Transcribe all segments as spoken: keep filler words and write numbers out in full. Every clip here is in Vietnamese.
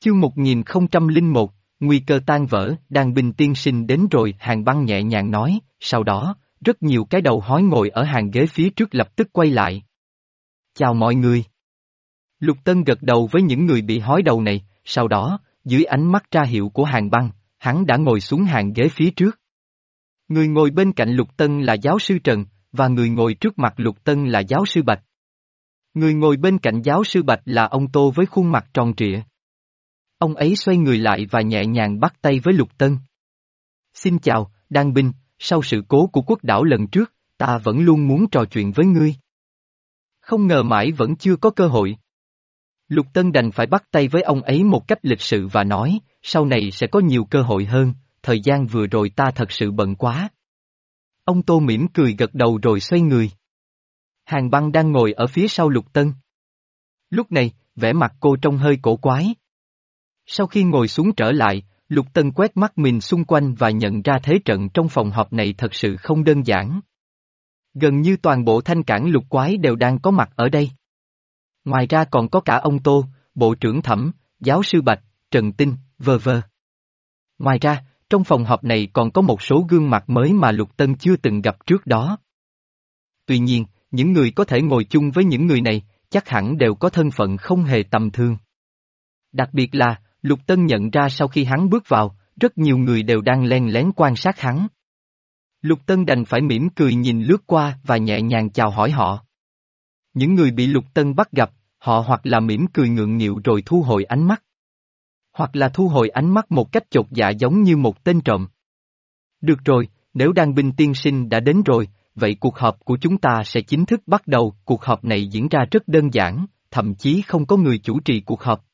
Chương một nghìn không trăm lẻ một, nguy cơ tan vỡ, Đan binh tiên sinh đến rồi, Hàng Băng nhẹ nhàng nói, sau đó, rất nhiều cái đầu hói ngồi ở hàng ghế phía trước lập tức quay lại. Chào mọi người. Lục Tân gật đầu với những người bị hói đầu này, sau đó, dưới ánh mắt tra hiệu của Hàng Băng, hắn đã ngồi xuống hàng ghế phía trước. Người ngồi bên cạnh Lục Tân là giáo sư Trần, và người ngồi trước mặt Lục Tân là giáo sư Bạch. Người ngồi bên cạnh giáo sư Bạch là ông Tô với khuôn mặt tròn trịa. Ông ấy xoay người lại và nhẹ nhàng bắt tay với Lục Tân. Xin chào, Đan binh, sau sự cố của quốc đảo lần trước, ta vẫn luôn muốn trò chuyện với ngươi. Không ngờ mãi vẫn chưa có cơ hội. Lục Tân đành phải bắt tay với ông ấy một cách lịch sự và nói, sau này sẽ có nhiều cơ hội hơn, thời gian vừa rồi ta thật sự bận quá. Ông Tô mỉm cười gật đầu rồi xoay người. Hàng Băng đang ngồi ở phía sau Lục Tân. Lúc này, vẻ mặt cô trông hơi cổ quái. Sau khi ngồi xuống trở lại, Lục Tân quét mắt mình xung quanh và nhận ra thế trận trong phòng họp này thật sự không đơn giản. Gần như toàn bộ thanh cảng lục quái đều đang có mặt ở đây. Ngoài ra còn có cả ông Tô, Bộ trưởng Thẩm, giáo sư Bạch, Trần Tinh, vờ vờ. Ngoài ra, trong phòng họp này còn có một số gương mặt mới mà Lục Tân chưa từng gặp trước đó. Tuy nhiên, những người có thể ngồi chung với những người này, chắc hẳn đều có thân phận không hề tầm thường. Đặc biệt là, Lục Tân nhận ra sau khi hắn bước vào, rất nhiều người đều đang len lén quan sát hắn. Lục Tân đành phải mỉm cười nhìn lướt qua và nhẹ nhàng chào hỏi họ. Những người bị Lục Tân bắt gặp, họ hoặc là mỉm cười ngượng nghịu rồi thu hồi ánh mắt. Hoặc là thu hồi ánh mắt một cách chột dạ giống như một tên trộm. Được rồi, nếu Đan binh tiên sinh đã đến rồi, vậy cuộc họp của chúng ta sẽ chính thức bắt đầu. Cuộc họp này diễn ra rất đơn giản, thậm chí không có người chủ trì cuộc họp.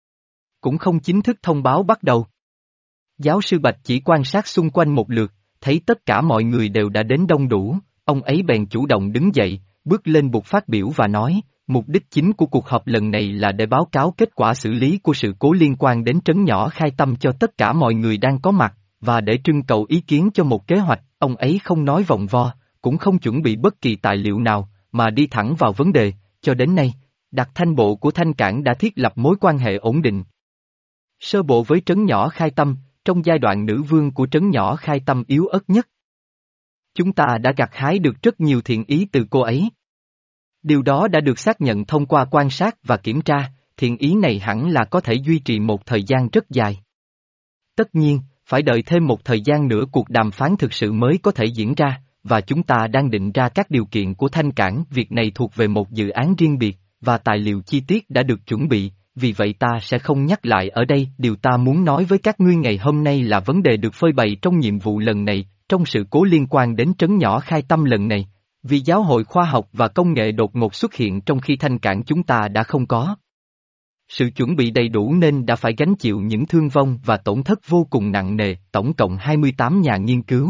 Cũng không chính thức thông báo bắt đầu. Giáo sư Bạch chỉ quan sát xung quanh một lượt, thấy tất cả mọi người đều đã đến đông đủ, ông ấy bèn chủ động đứng dậy, bước lên bục phát biểu và nói, mục đích chính của cuộc họp lần này là để báo cáo kết quả xử lý của sự cố liên quan đến trấn nhỏ Khai Tâm cho tất cả mọi người đang có mặt, và để trưng cầu ý kiến cho một kế hoạch. Ông ấy không nói vòng vo, cũng không chuẩn bị bất kỳ tài liệu nào, mà đi thẳng vào vấn đề. Cho đến nay, Đặc Thanh Bộ của Thanh Cảng đã thiết lập mối quan hệ ổn định. Sơ bộ với trấn nhỏ Khai Tâm, trong giai đoạn nữ vương của trấn nhỏ Khai Tâm yếu ớt nhất. Chúng ta đã gặt hái được rất nhiều thiện ý từ cô ấy. Điều đó đã được xác nhận thông qua quan sát và kiểm tra, thiện ý này hẳn là có thể duy trì một thời gian rất dài. Tất nhiên, phải đợi thêm một thời gian nữa cuộc đàm phán thực sự mới có thể diễn ra, và chúng ta đang định ra các điều kiện của Thanh Cảng. Việc này thuộc về một dự án riêng biệt, và tài liệu chi tiết đã được chuẩn bị. Vì vậy ta sẽ không nhắc lại ở đây. Điều ta muốn nói với các ngươi ngày hôm nay là vấn đề được phơi bày trong nhiệm vụ lần này, trong sự cố liên quan đến trấn nhỏ Khai Tâm lần này. Vì giáo hội khoa học và công nghệ đột ngột xuất hiện trong khi Thanh Cảng chúng ta đã không có sự chuẩn bị đầy đủ nên đã phải gánh chịu những thương vong và tổn thất vô cùng nặng nề, tổng cộng hai mươi tám nhà nghiên cứu.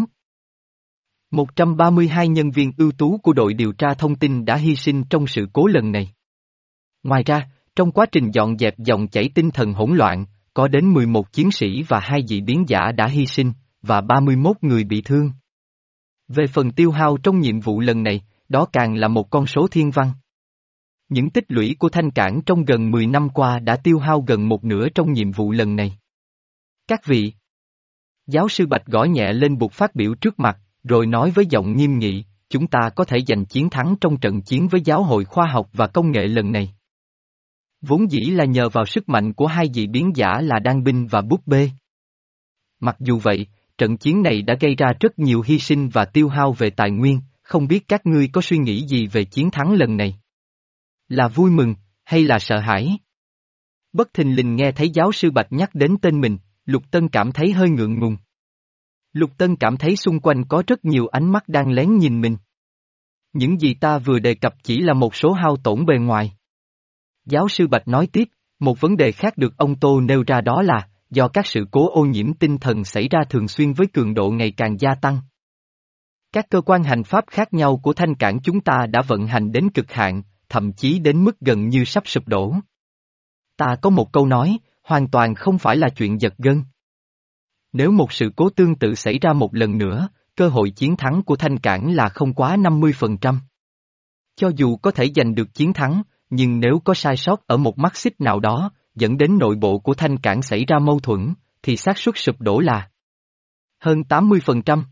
một trăm ba mươi hai nhân viên ưu tú của đội điều tra thông tin đã hy sinh trong sự cố lần này. Ngoài ra, trong quá trình dọn dẹp dòng chảy tinh thần hỗn loạn, có đến mười một chiến sĩ và hai dị biến giả đã hy sinh, và ba mươi mốt người bị thương. Về phần tiêu hao trong nhiệm vụ lần này, đó càng là một con số thiên văn. Những tích lũy của Thanh Cảng trong gần mười năm qua đã tiêu hao gần một nửa trong nhiệm vụ lần này. Các vị! Giáo sư Bạch gõ nhẹ lên bục phát biểu trước mặt, rồi nói với giọng nghiêm nghị, chúng ta có thể giành chiến thắng trong trận chiến với giáo hội khoa học và công nghệ lần này. Vốn dĩ là nhờ vào sức mạnh của hai dị biến giả là Đan binh và búp bê. Mặc dù vậy, trận chiến này đã gây ra rất nhiều hy sinh và tiêu hao về tài nguyên, không biết các ngươi có suy nghĩ gì về chiến thắng lần này? Là vui mừng, hay là sợ hãi? Bất thình lình nghe thấy giáo sư Bạch nhắc đến tên mình, Lục Tân cảm thấy hơi ngượng ngùng. Lục Tân cảm thấy xung quanh có rất nhiều ánh mắt đang lén nhìn mình. Những gì ta vừa đề cập chỉ là một số hao tổn bề ngoài. Giáo sư Bạch nói tiếp, một vấn đề khác được ông Tô nêu ra đó là, do các sự cố ô nhiễm tinh thần xảy ra thường xuyên với cường độ ngày càng gia tăng. Các cơ quan hành pháp khác nhau của Thanh Cảng chúng ta đã vận hành đến cực hạn, thậm chí đến mức gần như sắp sụp đổ. Ta có một câu nói, hoàn toàn không phải là chuyện giật gân. Nếu một sự cố tương tự xảy ra một lần nữa, cơ hội chiến thắng của Thanh Cảng là không quá năm mươi phần trăm. Cho dù có thể giành được chiến thắng, nhưng nếu có sai sót ở một mắt xích nào đó, dẫn đến nội bộ của thanh cảng xảy ra mâu thuẫn, thì xác suất sụp đổ là hơn tám mươi phần trăm.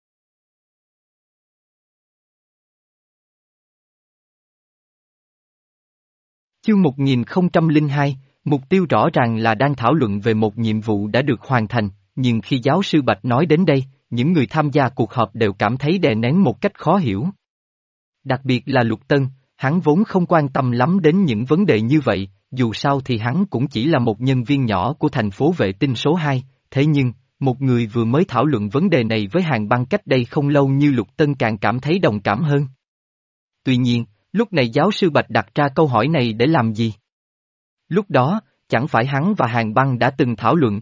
Chương một nghìn không trăm lẻ hai, mục tiêu rõ ràng là đang thảo luận về một nhiệm vụ đã được hoàn thành, nhưng khi giáo sư Bạch nói đến đây, những người tham gia cuộc họp đều cảm thấy đè nén một cách khó hiểu. Đặc biệt là Lục Tân, hắn vốn không quan tâm lắm đến những vấn đề như vậy, dù sao thì hắn cũng chỉ là một nhân viên nhỏ của thành phố vệ tinh số hai, thế nhưng, một người vừa mới thảo luận vấn đề này với Hàn Băng cách đây không lâu như Lục Tân càng cảm thấy đồng cảm hơn. Tuy nhiên, lúc này giáo sư Bạch đặt ra câu hỏi này để làm gì? Lúc đó, chẳng phải hắn và Hàn Băng đã từng thảo luận.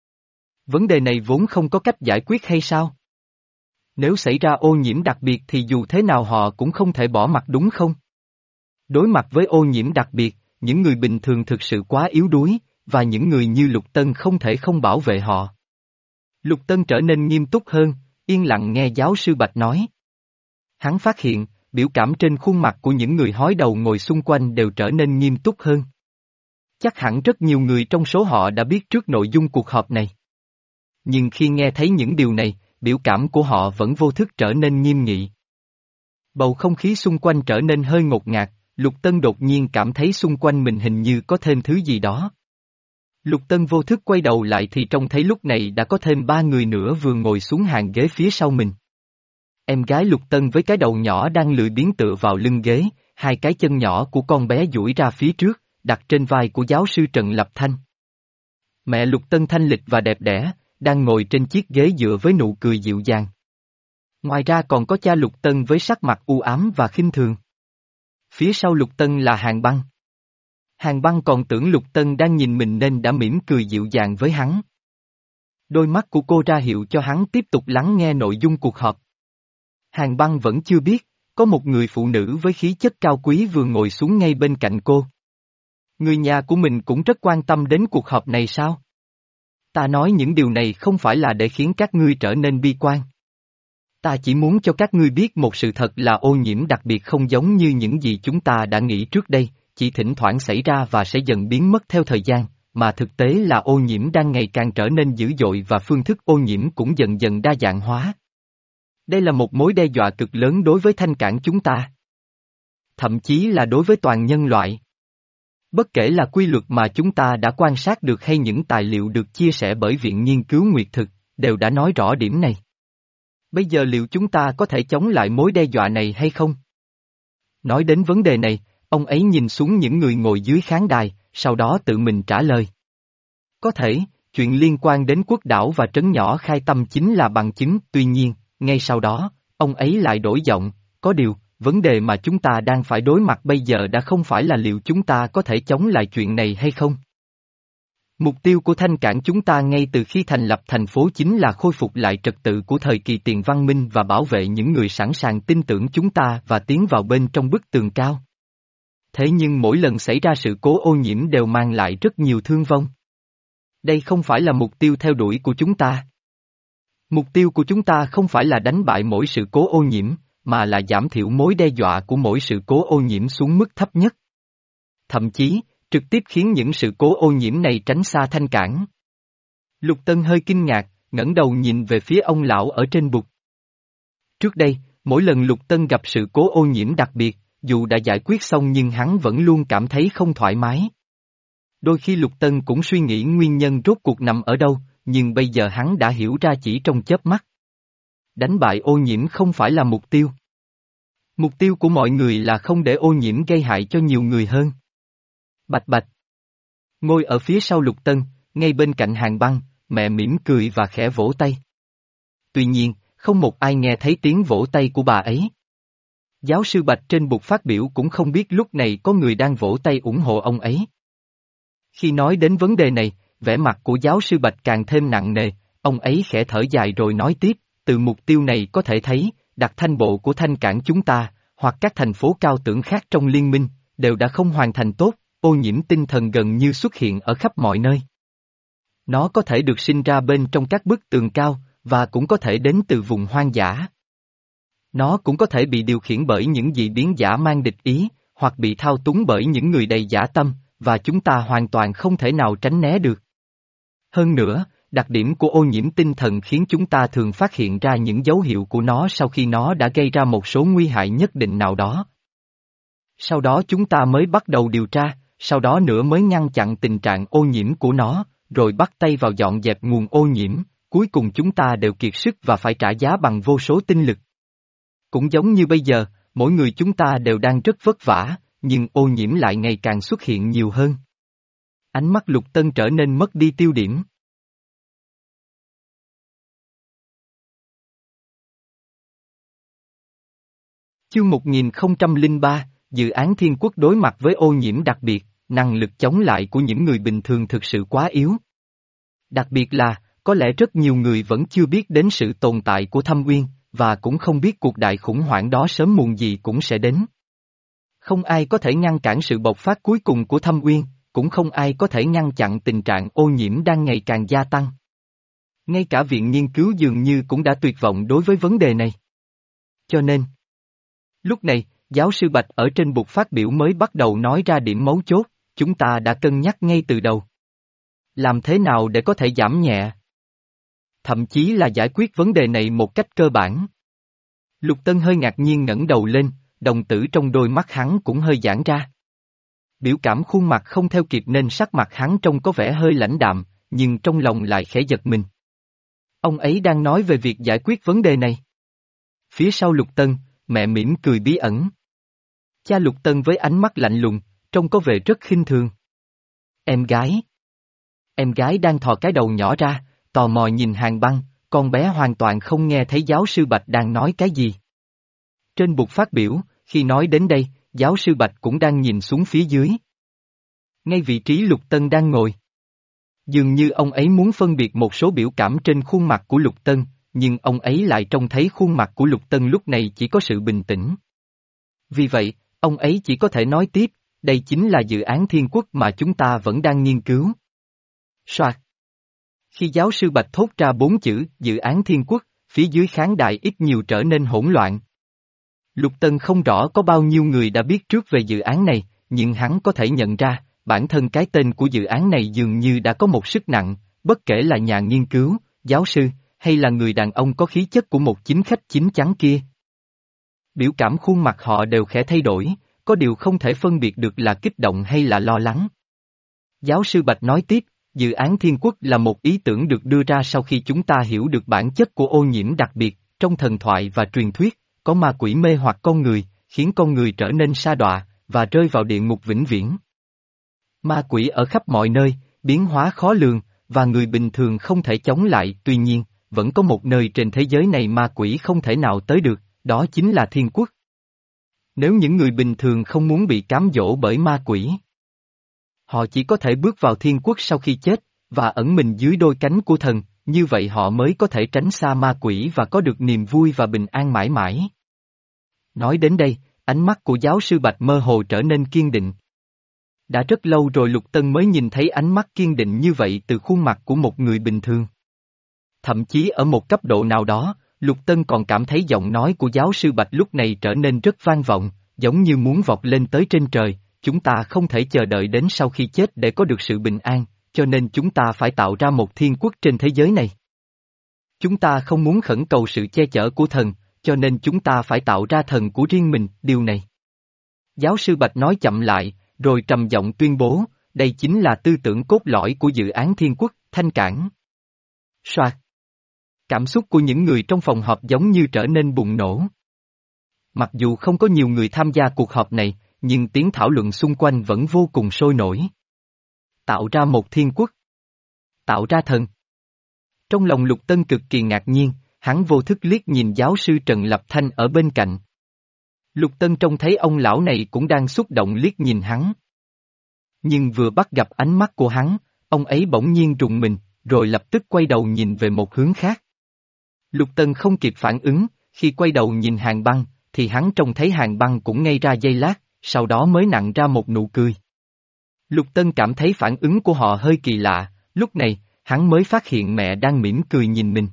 Vấn đề này vốn không có cách giải quyết hay sao? Nếu xảy ra ô nhiễm đặc biệt thì dù thế nào họ cũng không thể bỏ mặc đúng không? Đối mặt với ô nhiễm đặc biệt, những người bình thường thực sự quá yếu đuối, và những người như Lục Tân không thể không bảo vệ họ. Lục Tân trở nên nghiêm túc hơn, yên lặng nghe giáo sư Bạch nói. Hắn phát hiện, biểu cảm trên khuôn mặt của những người hói đầu ngồi xung quanh đều trở nên nghiêm túc hơn. Chắc hẳn rất nhiều người trong số họ đã biết trước nội dung cuộc họp này. Nhưng khi nghe thấy những điều này, biểu cảm của họ vẫn vô thức trở nên nghiêm nghị. Bầu không khí xung quanh trở nên hơi ngột ngạt, Lục Tân đột nhiên cảm thấy xung quanh mình hình như có thêm thứ gì đó. Lục Tân vô thức quay đầu lại thì trông thấy lúc này đã có thêm ba người nữa vừa ngồi xuống hàng ghế phía sau mình. Em gái Lục Tân với cái đầu nhỏ đang lười biếng tựa vào lưng ghế, hai cái chân nhỏ của con bé duỗi ra phía trước, đặt trên vai của giáo sư Trần Lập Thanh. Mẹ Lục Tân thanh lịch và đẹp đẽ, đang ngồi trên chiếc ghế dựa với nụ cười dịu dàng. Ngoài ra còn có cha Lục Tân với sắc mặt u ám và khinh thường. Phía sau Lục Tân là Hàn Băng. Hàn Băng còn tưởng Lục Tân đang nhìn mình nên đã mỉm cười dịu dàng với hắn. Đôi mắt của cô ra hiệu cho hắn tiếp tục lắng nghe nội dung cuộc họp. Hàn Băng vẫn chưa biết, có một người phụ nữ với khí chất cao quý vừa ngồi xuống ngay bên cạnh cô. Người nhà của mình cũng rất quan tâm đến cuộc họp này sao? Ta nói những điều này không phải là để khiến các ngươi trở nên bi quan. Ta chỉ muốn cho các ngươi biết một sự thật là ô nhiễm đặc biệt không giống như những gì chúng ta đã nghĩ trước đây, chỉ thỉnh thoảng xảy ra và sẽ dần biến mất theo thời gian, mà thực tế là ô nhiễm đang ngày càng trở nên dữ dội và phương thức ô nhiễm cũng dần dần đa dạng hóa. Đây là một mối đe dọa cực lớn đối với thanh cảng chúng ta. Thậm chí là đối với toàn nhân loại. Bất kể là quy luật mà chúng ta đã quan sát được hay những tài liệu được chia sẻ bởi Viện Nghiên cứu Nguyệt Thực, đều đã nói rõ điểm này. Bây giờ liệu chúng ta có thể chống lại mối đe dọa này hay không? Nói đến vấn đề này, ông ấy nhìn xuống những người ngồi dưới khán đài, sau đó tự mình trả lời. Có thể, chuyện liên quan đến quốc đảo và trấn nhỏ Khai Tâm chính là bằng chứng, tuy nhiên, ngay sau đó, ông ấy lại đổi giọng, có điều, vấn đề mà chúng ta đang phải đối mặt bây giờ đã không phải là liệu chúng ta có thể chống lại chuyện này hay không. Mục tiêu của thanh cảng chúng ta ngay từ khi thành lập thành phố chính là khôi phục lại trật tự của thời kỳ tiền văn minh và bảo vệ những người sẵn sàng tin tưởng chúng ta và tiến vào bên trong bức tường cao. Thế nhưng mỗi lần xảy ra sự cố ô nhiễm đều mang lại rất nhiều thương vong. Đây không phải là mục tiêu theo đuổi của chúng ta. Mục tiêu của chúng ta không phải là đánh bại mỗi sự cố ô nhiễm, mà là giảm thiểu mối đe dọa của mỗi sự cố ô nhiễm xuống mức thấp nhất. Thậm chí, trực tiếp khiến những sự cố ô nhiễm này tránh xa thanh cảng. Lục Tân hơi kinh ngạc, ngẩng đầu nhìn về phía ông lão ở trên bục. Trước đây, mỗi lần Lục Tân gặp sự cố ô nhiễm đặc biệt, dù đã giải quyết xong nhưng hắn vẫn luôn cảm thấy không thoải mái. Đôi khi Lục Tân cũng suy nghĩ nguyên nhân rốt cuộc nằm ở đâu, nhưng bây giờ hắn đã hiểu ra chỉ trong chớp mắt. Đánh bại ô nhiễm không phải là mục tiêu. Mục tiêu của mọi người là không để ô nhiễm gây hại cho nhiều người hơn. Bạch bạch. Ngồi ở phía sau Lục Tân, ngay bên cạnh Hàn Băng, mẹ mỉm cười và khẽ vỗ tay. Tuy nhiên, không một ai nghe thấy tiếng vỗ tay của bà ấy. Giáo sư Bạch trên bục phát biểu cũng không biết lúc này có người đang vỗ tay ủng hộ ông ấy. Khi nói đến vấn đề này, vẻ mặt của giáo sư Bạch càng thêm nặng nề, ông ấy khẽ thở dài rồi nói tiếp, từ mục tiêu này có thể thấy, đặc thanh bộ của thanh cảng chúng ta, hoặc các thành phố cao tưởng khác trong liên minh, đều đã không hoàn thành tốt, ô nhiễm tinh thần gần như xuất hiện ở khắp mọi nơi. Nó có thể được sinh ra bên trong các bức tường cao, và cũng có thể đến từ vùng hoang dã. Nó cũng có thể bị điều khiển bởi những dị biến giả mang địch ý, hoặc bị thao túng bởi những người đầy dã tâm, và chúng ta hoàn toàn không thể nào tránh né được. Hơn nữa, đặc điểm của ô nhiễm tinh thần khiến chúng ta thường phát hiện ra những dấu hiệu của nó sau khi nó đã gây ra một số nguy hại nhất định nào đó. Sau đó chúng ta mới bắt đầu điều tra, sau đó nữa mới ngăn chặn tình trạng ô nhiễm của nó, rồi bắt tay vào dọn dẹp nguồn ô nhiễm, cuối cùng chúng ta đều kiệt sức và phải trả giá bằng vô số tinh lực. Cũng giống như bây giờ, mỗi người chúng ta đều đang rất vất vả, nhưng ô nhiễm lại ngày càng xuất hiện nhiều hơn. Ánh mắt Lục Tân trở nên mất đi tiêu điểm. Chương một nghìn không trăm lẻ ba, dự án Thiên Quốc đối mặt với ô nhiễm đặc biệt, năng lực chống lại của những người bình thường thực sự quá yếu. Đặc biệt là, có lẽ rất nhiều người vẫn chưa biết đến sự tồn tại của Thâm Uyên, và cũng không biết cuộc đại khủng hoảng đó sớm muộn gì cũng sẽ đến. Không ai có thể ngăn cản sự bộc phát cuối cùng của Thâm Uyên, cũng không ai có thể ngăn chặn tình trạng ô nhiễm đang ngày càng gia tăng. Ngay cả viện nghiên cứu dường như cũng đã tuyệt vọng đối với vấn đề này. Cho nên, lúc này, giáo sư Bạch ở trên bục phát biểu mới bắt đầu nói ra điểm mấu chốt, chúng ta đã cân nhắc ngay từ đầu. Làm thế nào để có thể giảm nhẹ? Thậm chí là giải quyết vấn đề này một cách cơ bản. Lục Tân hơi ngạc nhiên ngẩng đầu lên, đồng tử trong đôi mắt hắn cũng hơi giãn ra. Biểu cảm khuôn mặt không theo kịp nên sắc mặt hắn trông có vẻ hơi lãnh đạm, nhưng trong lòng lại khẽ giật mình. Ông ấy đang nói về việc giải quyết vấn đề này. Phía sau Lục Tân, mẹ mỉm cười bí ẩn. Cha Lục Tân với ánh mắt lạnh lùng, trông có vẻ rất khinh thường. Em gái. Em gái đang thò cái đầu nhỏ ra, tò mò nhìn Hàn Băng, con bé hoàn toàn không nghe thấy giáo sư Bạch đang nói cái gì. Trên bục phát biểu, khi nói đến đây, giáo sư Bạch cũng đang nhìn xuống phía dưới. Ngay vị trí Lục Tân đang ngồi. Dường như ông ấy muốn phân biệt một số biểu cảm trên khuôn mặt của Lục Tân, nhưng ông ấy lại trông thấy khuôn mặt của Lục Tân lúc này chỉ có sự bình tĩnh. Vì vậy, ông ấy chỉ có thể nói tiếp, đây chính là dự án Thiên Quốc mà chúng ta vẫn đang nghiên cứu. Soạt. Khi giáo sư Bạch thốt ra bốn chữ dự án Thiên Quốc, phía dưới khán đài ít nhiều trở nên hỗn loạn. Lục Tân không rõ có bao nhiêu người đã biết trước về dự án này, nhưng hắn có thể nhận ra, bản thân cái tên của dự án này dường như đã có một sức nặng, bất kể là nhà nghiên cứu, giáo sư, hay là người đàn ông có khí chất của một chính khách chín chắn kia. Biểu cảm khuôn mặt họ đều khẽ thay đổi, có điều không thể phân biệt được là kích động hay là lo lắng. Giáo sư Bạch nói tiếp, dự án Thiên Quốc là một ý tưởng được đưa ra sau khi chúng ta hiểu được bản chất của ô nhiễm đặc biệt, trong thần thoại và truyền thuyết, có ma quỷ mê hoặc con người, khiến con người trở nên sa đọa, và rơi vào địa ngục vĩnh viễn. Ma quỷ ở khắp mọi nơi, biến hóa khó lường, và người bình thường không thể chống lại, tuy nhiên, vẫn có một nơi trên thế giới này ma quỷ không thể nào tới được, đó chính là Thiên Quốc. Nếu những người bình thường không muốn bị cám dỗ bởi ma quỷ, họ chỉ có thể bước vào Thiên Quốc sau khi chết, và ẩn mình dưới đôi cánh của thần, như vậy họ mới có thể tránh xa ma quỷ và có được niềm vui và bình an mãi mãi. Nói đến đây, ánh mắt của giáo sư Bạch mơ hồ trở nên kiên định. Đã rất lâu rồi Lục Tân mới nhìn thấy ánh mắt kiên định như vậy từ khuôn mặt của một người bình thường. Thậm chí ở một cấp độ nào đó, Lục Tân còn cảm thấy giọng nói của giáo sư Bạch lúc này trở nên rất vang vọng, giống như muốn vọt lên tới trên trời, chúng ta không thể chờ đợi đến sau khi chết để có được sự bình an, cho nên chúng ta phải tạo ra một thiên quốc trên thế giới này. Chúng ta không muốn khẩn cầu sự che chở của thần, cho nên chúng ta phải tạo ra thần của riêng mình, điều này. Giáo sư Bạch nói chậm lại, rồi trầm giọng tuyên bố, đây chính là tư tưởng cốt lõi của dự án Thiên Quốc, thanh cản. Soạt. Cảm xúc của những người trong phòng họp giống như trở nên bùng nổ. Mặc dù không có nhiều người tham gia cuộc họp này, nhưng tiếng thảo luận xung quanh vẫn vô cùng sôi nổi. Tạo ra một thiên quốc. Tạo ra thần. Trong lòng Lục Tân cực kỳ ngạc nhiên, hắn vô thức liếc nhìn giáo sư Trần Lập Thanh ở bên cạnh. Lục Tân trông thấy ông lão này cũng đang xúc động liếc nhìn hắn. Nhưng vừa bắt gặp ánh mắt của hắn, ông ấy bỗng nhiên rùng mình, rồi lập tức quay đầu nhìn về một hướng khác. Lục Tân không kịp phản ứng, khi quay đầu nhìn Hàn Băng, thì hắn trông thấy Hàn Băng cũng ngây ra giây lát, sau đó mới nặn ra một nụ cười. Lục Tân cảm thấy phản ứng của họ hơi kỳ lạ, lúc này, hắn mới phát hiện mẹ đang mỉm cười nhìn mình.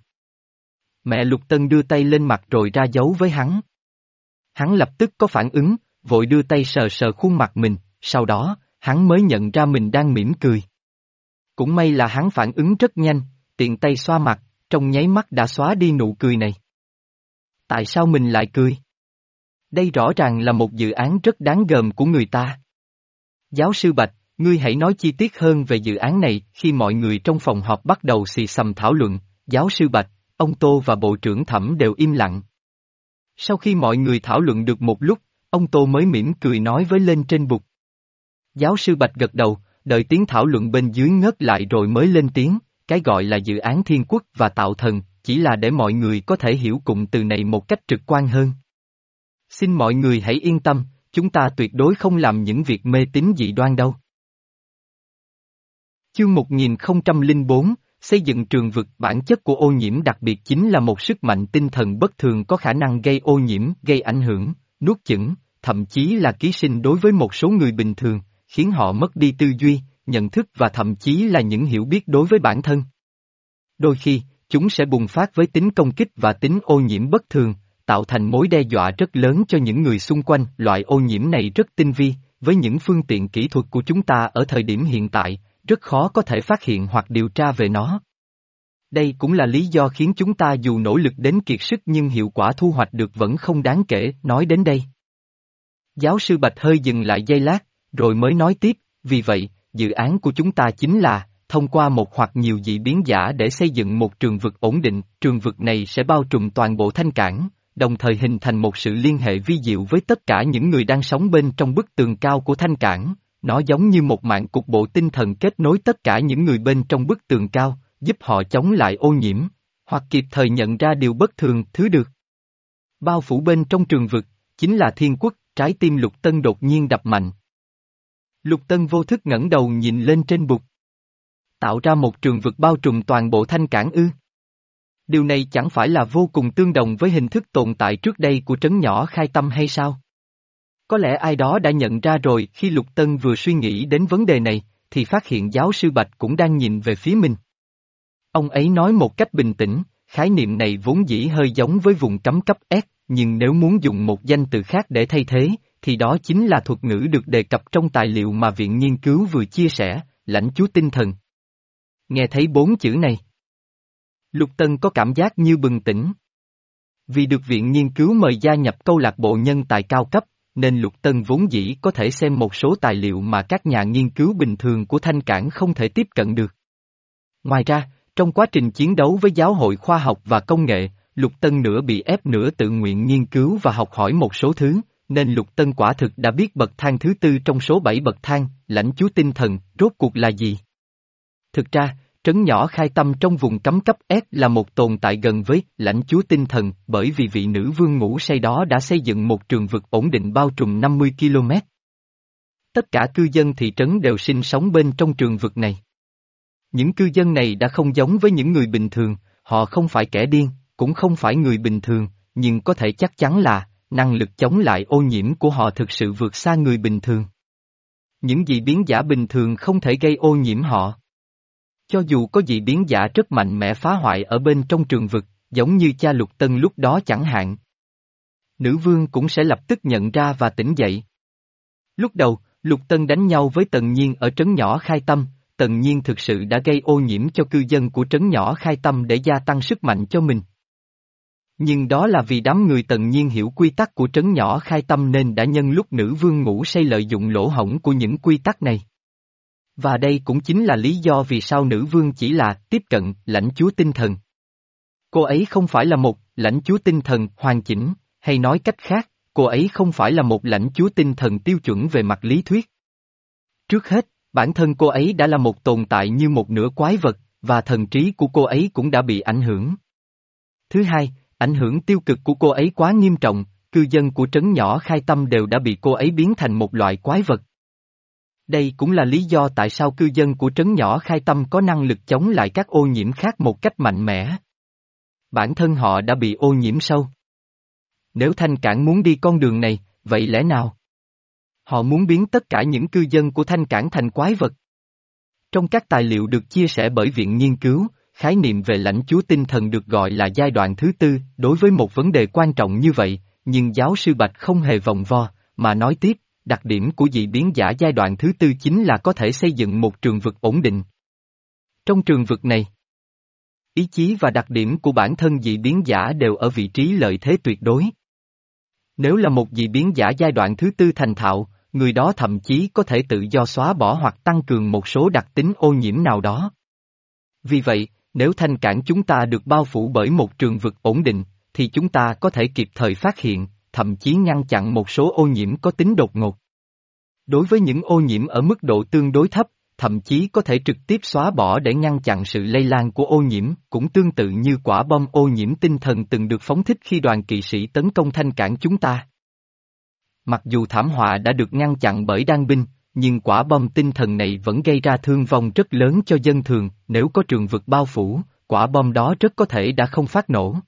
Mẹ Lục Tân đưa tay lên mặt rồi ra dấu với hắn. Hắn lập tức có phản ứng, vội đưa tay sờ sờ khuôn mặt mình, sau đó, hắn mới nhận ra mình đang mỉm cười. Cũng may là hắn phản ứng rất nhanh, tiện tay xoa mặt, trong nháy mắt đã xóa đi nụ cười này. Tại sao mình lại cười? Đây rõ ràng là một dự án rất đáng gờm của người ta. Giáo sư Bạch, ngươi hãy nói chi tiết hơn về dự án này. Khi mọi người trong phòng họp bắt đầu xì xầm thảo luận, giáo sư Bạch, ông Tô và Bộ trưởng Thẩm đều im lặng. Sau khi mọi người thảo luận được một lúc, ông Tô mới mỉm cười nói với lên trên bục. Giáo sư Bạch gật đầu, đợi tiếng thảo luận bên dưới ngớt lại rồi mới lên tiếng, cái gọi là dự án Thiên Quốc và Tạo Thần, chỉ là để mọi người có thể hiểu cụm từ này một cách trực quan hơn. Xin mọi người hãy yên tâm, chúng ta tuyệt đối không làm những việc mê tín dị đoan đâu. Chương một nghìn không trăm lẻ bốn, xây dựng trường vực. Bản chất của ô nhiễm đặc biệt chính là một sức mạnh tinh thần bất thường có khả năng gây ô nhiễm, gây ảnh hưởng, nuốt chửng, thậm chí là ký sinh đối với một số người bình thường, khiến họ mất đi tư duy, nhận thức và thậm chí là những hiểu biết đối với bản thân. Đôi khi, chúng sẽ bùng phát với tính công kích và tính ô nhiễm bất thường, tạo thành mối đe dọa rất lớn cho những người xung quanh. Loại ô nhiễm này rất tinh vi, với những phương tiện kỹ thuật của chúng ta ở thời điểm hiện tại, rất khó có thể phát hiện hoặc điều tra về nó. Đây cũng là lý do khiến chúng ta dù nỗ lực đến kiệt sức nhưng hiệu quả thu hoạch được vẫn không đáng kể. Nói đến đây, giáo sư Bạch hơi dừng lại giây lát, rồi mới nói tiếp, vì vậy, dự án của chúng ta chính là, thông qua một hoặc nhiều dị biến giả để xây dựng một trường vực ổn định. Trường vực này sẽ bao trùm toàn bộ Thanh Cảng, đồng thời hình thành một sự liên hệ vi diệu với tất cả những người đang sống bên trong bức tường cao của Thanh Cảng. Nó giống như một mạng cục bộ tinh thần kết nối tất cả những người bên trong bức tường cao, giúp họ chống lại ô nhiễm, hoặc kịp thời nhận ra điều bất thường. Thứ được bao phủ bên trong trường vực, chính là Thiên Quốc. Trái tim Lục Tân đột nhiên đập mạnh. Lục Tân vô thức ngẩng đầu nhìn lên trên bục. Tạo ra một trường vực bao trùm toàn bộ Thanh Cảng ư? Điều này chẳng phải là vô cùng tương đồng với hình thức tồn tại trước đây của trấn nhỏ Khai Tâm hay sao? Có lẽ ai đó đã nhận ra rồi. Khi Lục Tân vừa suy nghĩ đến vấn đề này, thì phát hiện giáo sư Bạch cũng đang nhìn về phía mình. Ông ấy nói một cách bình tĩnh, khái niệm này vốn dĩ hơi giống với vùng cấm cấp S, nhưng nếu muốn dùng một danh từ khác để thay thế, thì đó chính là thuật ngữ được đề cập trong tài liệu mà Viện Nghiên cứu vừa chia sẻ, lãnh chúa tinh thần. Nghe thấy bốn chữ này, Lục Tân có cảm giác như bừng tỉnh. Vì được Viện Nghiên cứu mời gia nhập câu lạc bộ nhân tài cao cấp, nên Lục Tân vốn dĩ có thể xem một số tài liệu mà các nhà nghiên cứu bình thường của Thanh Cảng không thể tiếp cận được. Ngoài ra, trong quá trình chiến đấu với Giáo hội Khoa học và Công nghệ, Lục Tân nửa bị ép nửa tự nguyện nghiên cứu và học hỏi một số thứ, nên Lục Tân quả thực đã biết bậc thang thứ tư trong số bảy bậc thang, lãnh chúa tinh thần, rốt cuộc là gì. Thực ra, trấn nhỏ Khai Tâm trong vùng cấm cấp S là một tồn tại gần với lãnh chúa tinh thần, bởi vì vị nữ vương ngủ say đó đã xây dựng một trường vực ổn định bao trùm năm mươi ki lô mét. Tất cả cư dân thị trấn đều sinh sống bên trong trường vực này. Những cư dân này đã không giống với những người bình thường, họ không phải kẻ điên, cũng không phải người bình thường, nhưng có thể chắc chắn là, năng lực chống lại ô nhiễm của họ thực sự vượt xa người bình thường. Những dị biến giả bình thường không thể gây ô nhiễm họ. Cho dù có dị biến giả rất mạnh mẽ phá hoại ở bên trong trường vực, giống như cha Lục Tân lúc đó chẳng hạn, nữ vương cũng sẽ lập tức nhận ra và tỉnh dậy. Lúc đầu, Lục Tân đánh nhau với Tần Nhiên ở trấn nhỏ Khai Tâm, Tần Nhiên thực sự đã gây ô nhiễm cho cư dân của trấn nhỏ Khai Tâm để gia tăng sức mạnh cho mình. Nhưng đó là vì đám người Tần Nhiên hiểu quy tắc của trấn nhỏ Khai Tâm nên đã nhân lúc nữ vương ngủ say lợi dụng lỗ hổng của những quy tắc này. Và đây cũng chính là lý do vì sao nữ vương chỉ là tiếp cận lãnh chúa tinh thần. Cô ấy không phải là một lãnh chúa tinh thần hoàn chỉnh, hay nói cách khác, cô ấy không phải là một lãnh chúa tinh thần tiêu chuẩn về mặt lý thuyết. Trước hết, bản thân cô ấy đã là một tồn tại như một nửa quái vật, và thần trí của cô ấy cũng đã bị ảnh hưởng. Thứ hai, ảnh hưởng tiêu cực của cô ấy quá nghiêm trọng, cư dân của trấn nhỏ Khai Tâm đều đã bị cô ấy biến thành một loại quái vật. Đây cũng là lý do tại sao cư dân của trấn nhỏ Khai Tâm có năng lực chống lại các ô nhiễm khác một cách mạnh mẽ. Bản thân họ đã bị ô nhiễm sâu. Nếu Thanh Cảng muốn đi con đường này, vậy lẽ nào họ muốn biến tất cả những cư dân của Thanh Cảng thành quái vật? Trong các tài liệu được chia sẻ bởi Viện Nghiên cứu, khái niệm về lãnh chúa tinh thần được gọi là giai đoạn thứ tư đối với một vấn đề quan trọng như vậy, nhưng giáo sư Bạch không hề vòng vo, mà nói tiếp, đặc điểm của dị biến giả giai đoạn thứ tư chính là có thể xây dựng một trường vực ổn định. Trong trường vực này, ý chí và đặc điểm của bản thân dị biến giả đều ở vị trí lợi thế tuyệt đối. Nếu là một dị biến giả giai đoạn thứ tư thành thạo, người đó thậm chí có thể tự do xóa bỏ hoặc tăng cường một số đặc tính ô nhiễm nào đó. Vì vậy, nếu thanh cảng chúng ta được bao phủ bởi một trường vực ổn định, thì chúng ta có thể kịp thời phát hiện, thậm chí ngăn chặn một số ô nhiễm có tính đột ngột. Đối với những ô nhiễm ở mức độ tương đối thấp, thậm chí có thể trực tiếp xóa bỏ để ngăn chặn sự lây lan của ô nhiễm, cũng tương tự như quả bom ô nhiễm tinh thần từng được phóng thích khi đoàn kỵ sĩ tấn công thanh cảng chúng ta. Mặc dù thảm họa đã được ngăn chặn bởi đan binh, nhưng quả bom tinh thần này vẫn gây ra thương vong rất lớn cho dân thường, nếu có trường vực bao phủ, quả bom đó rất có thể đã không phát nổ.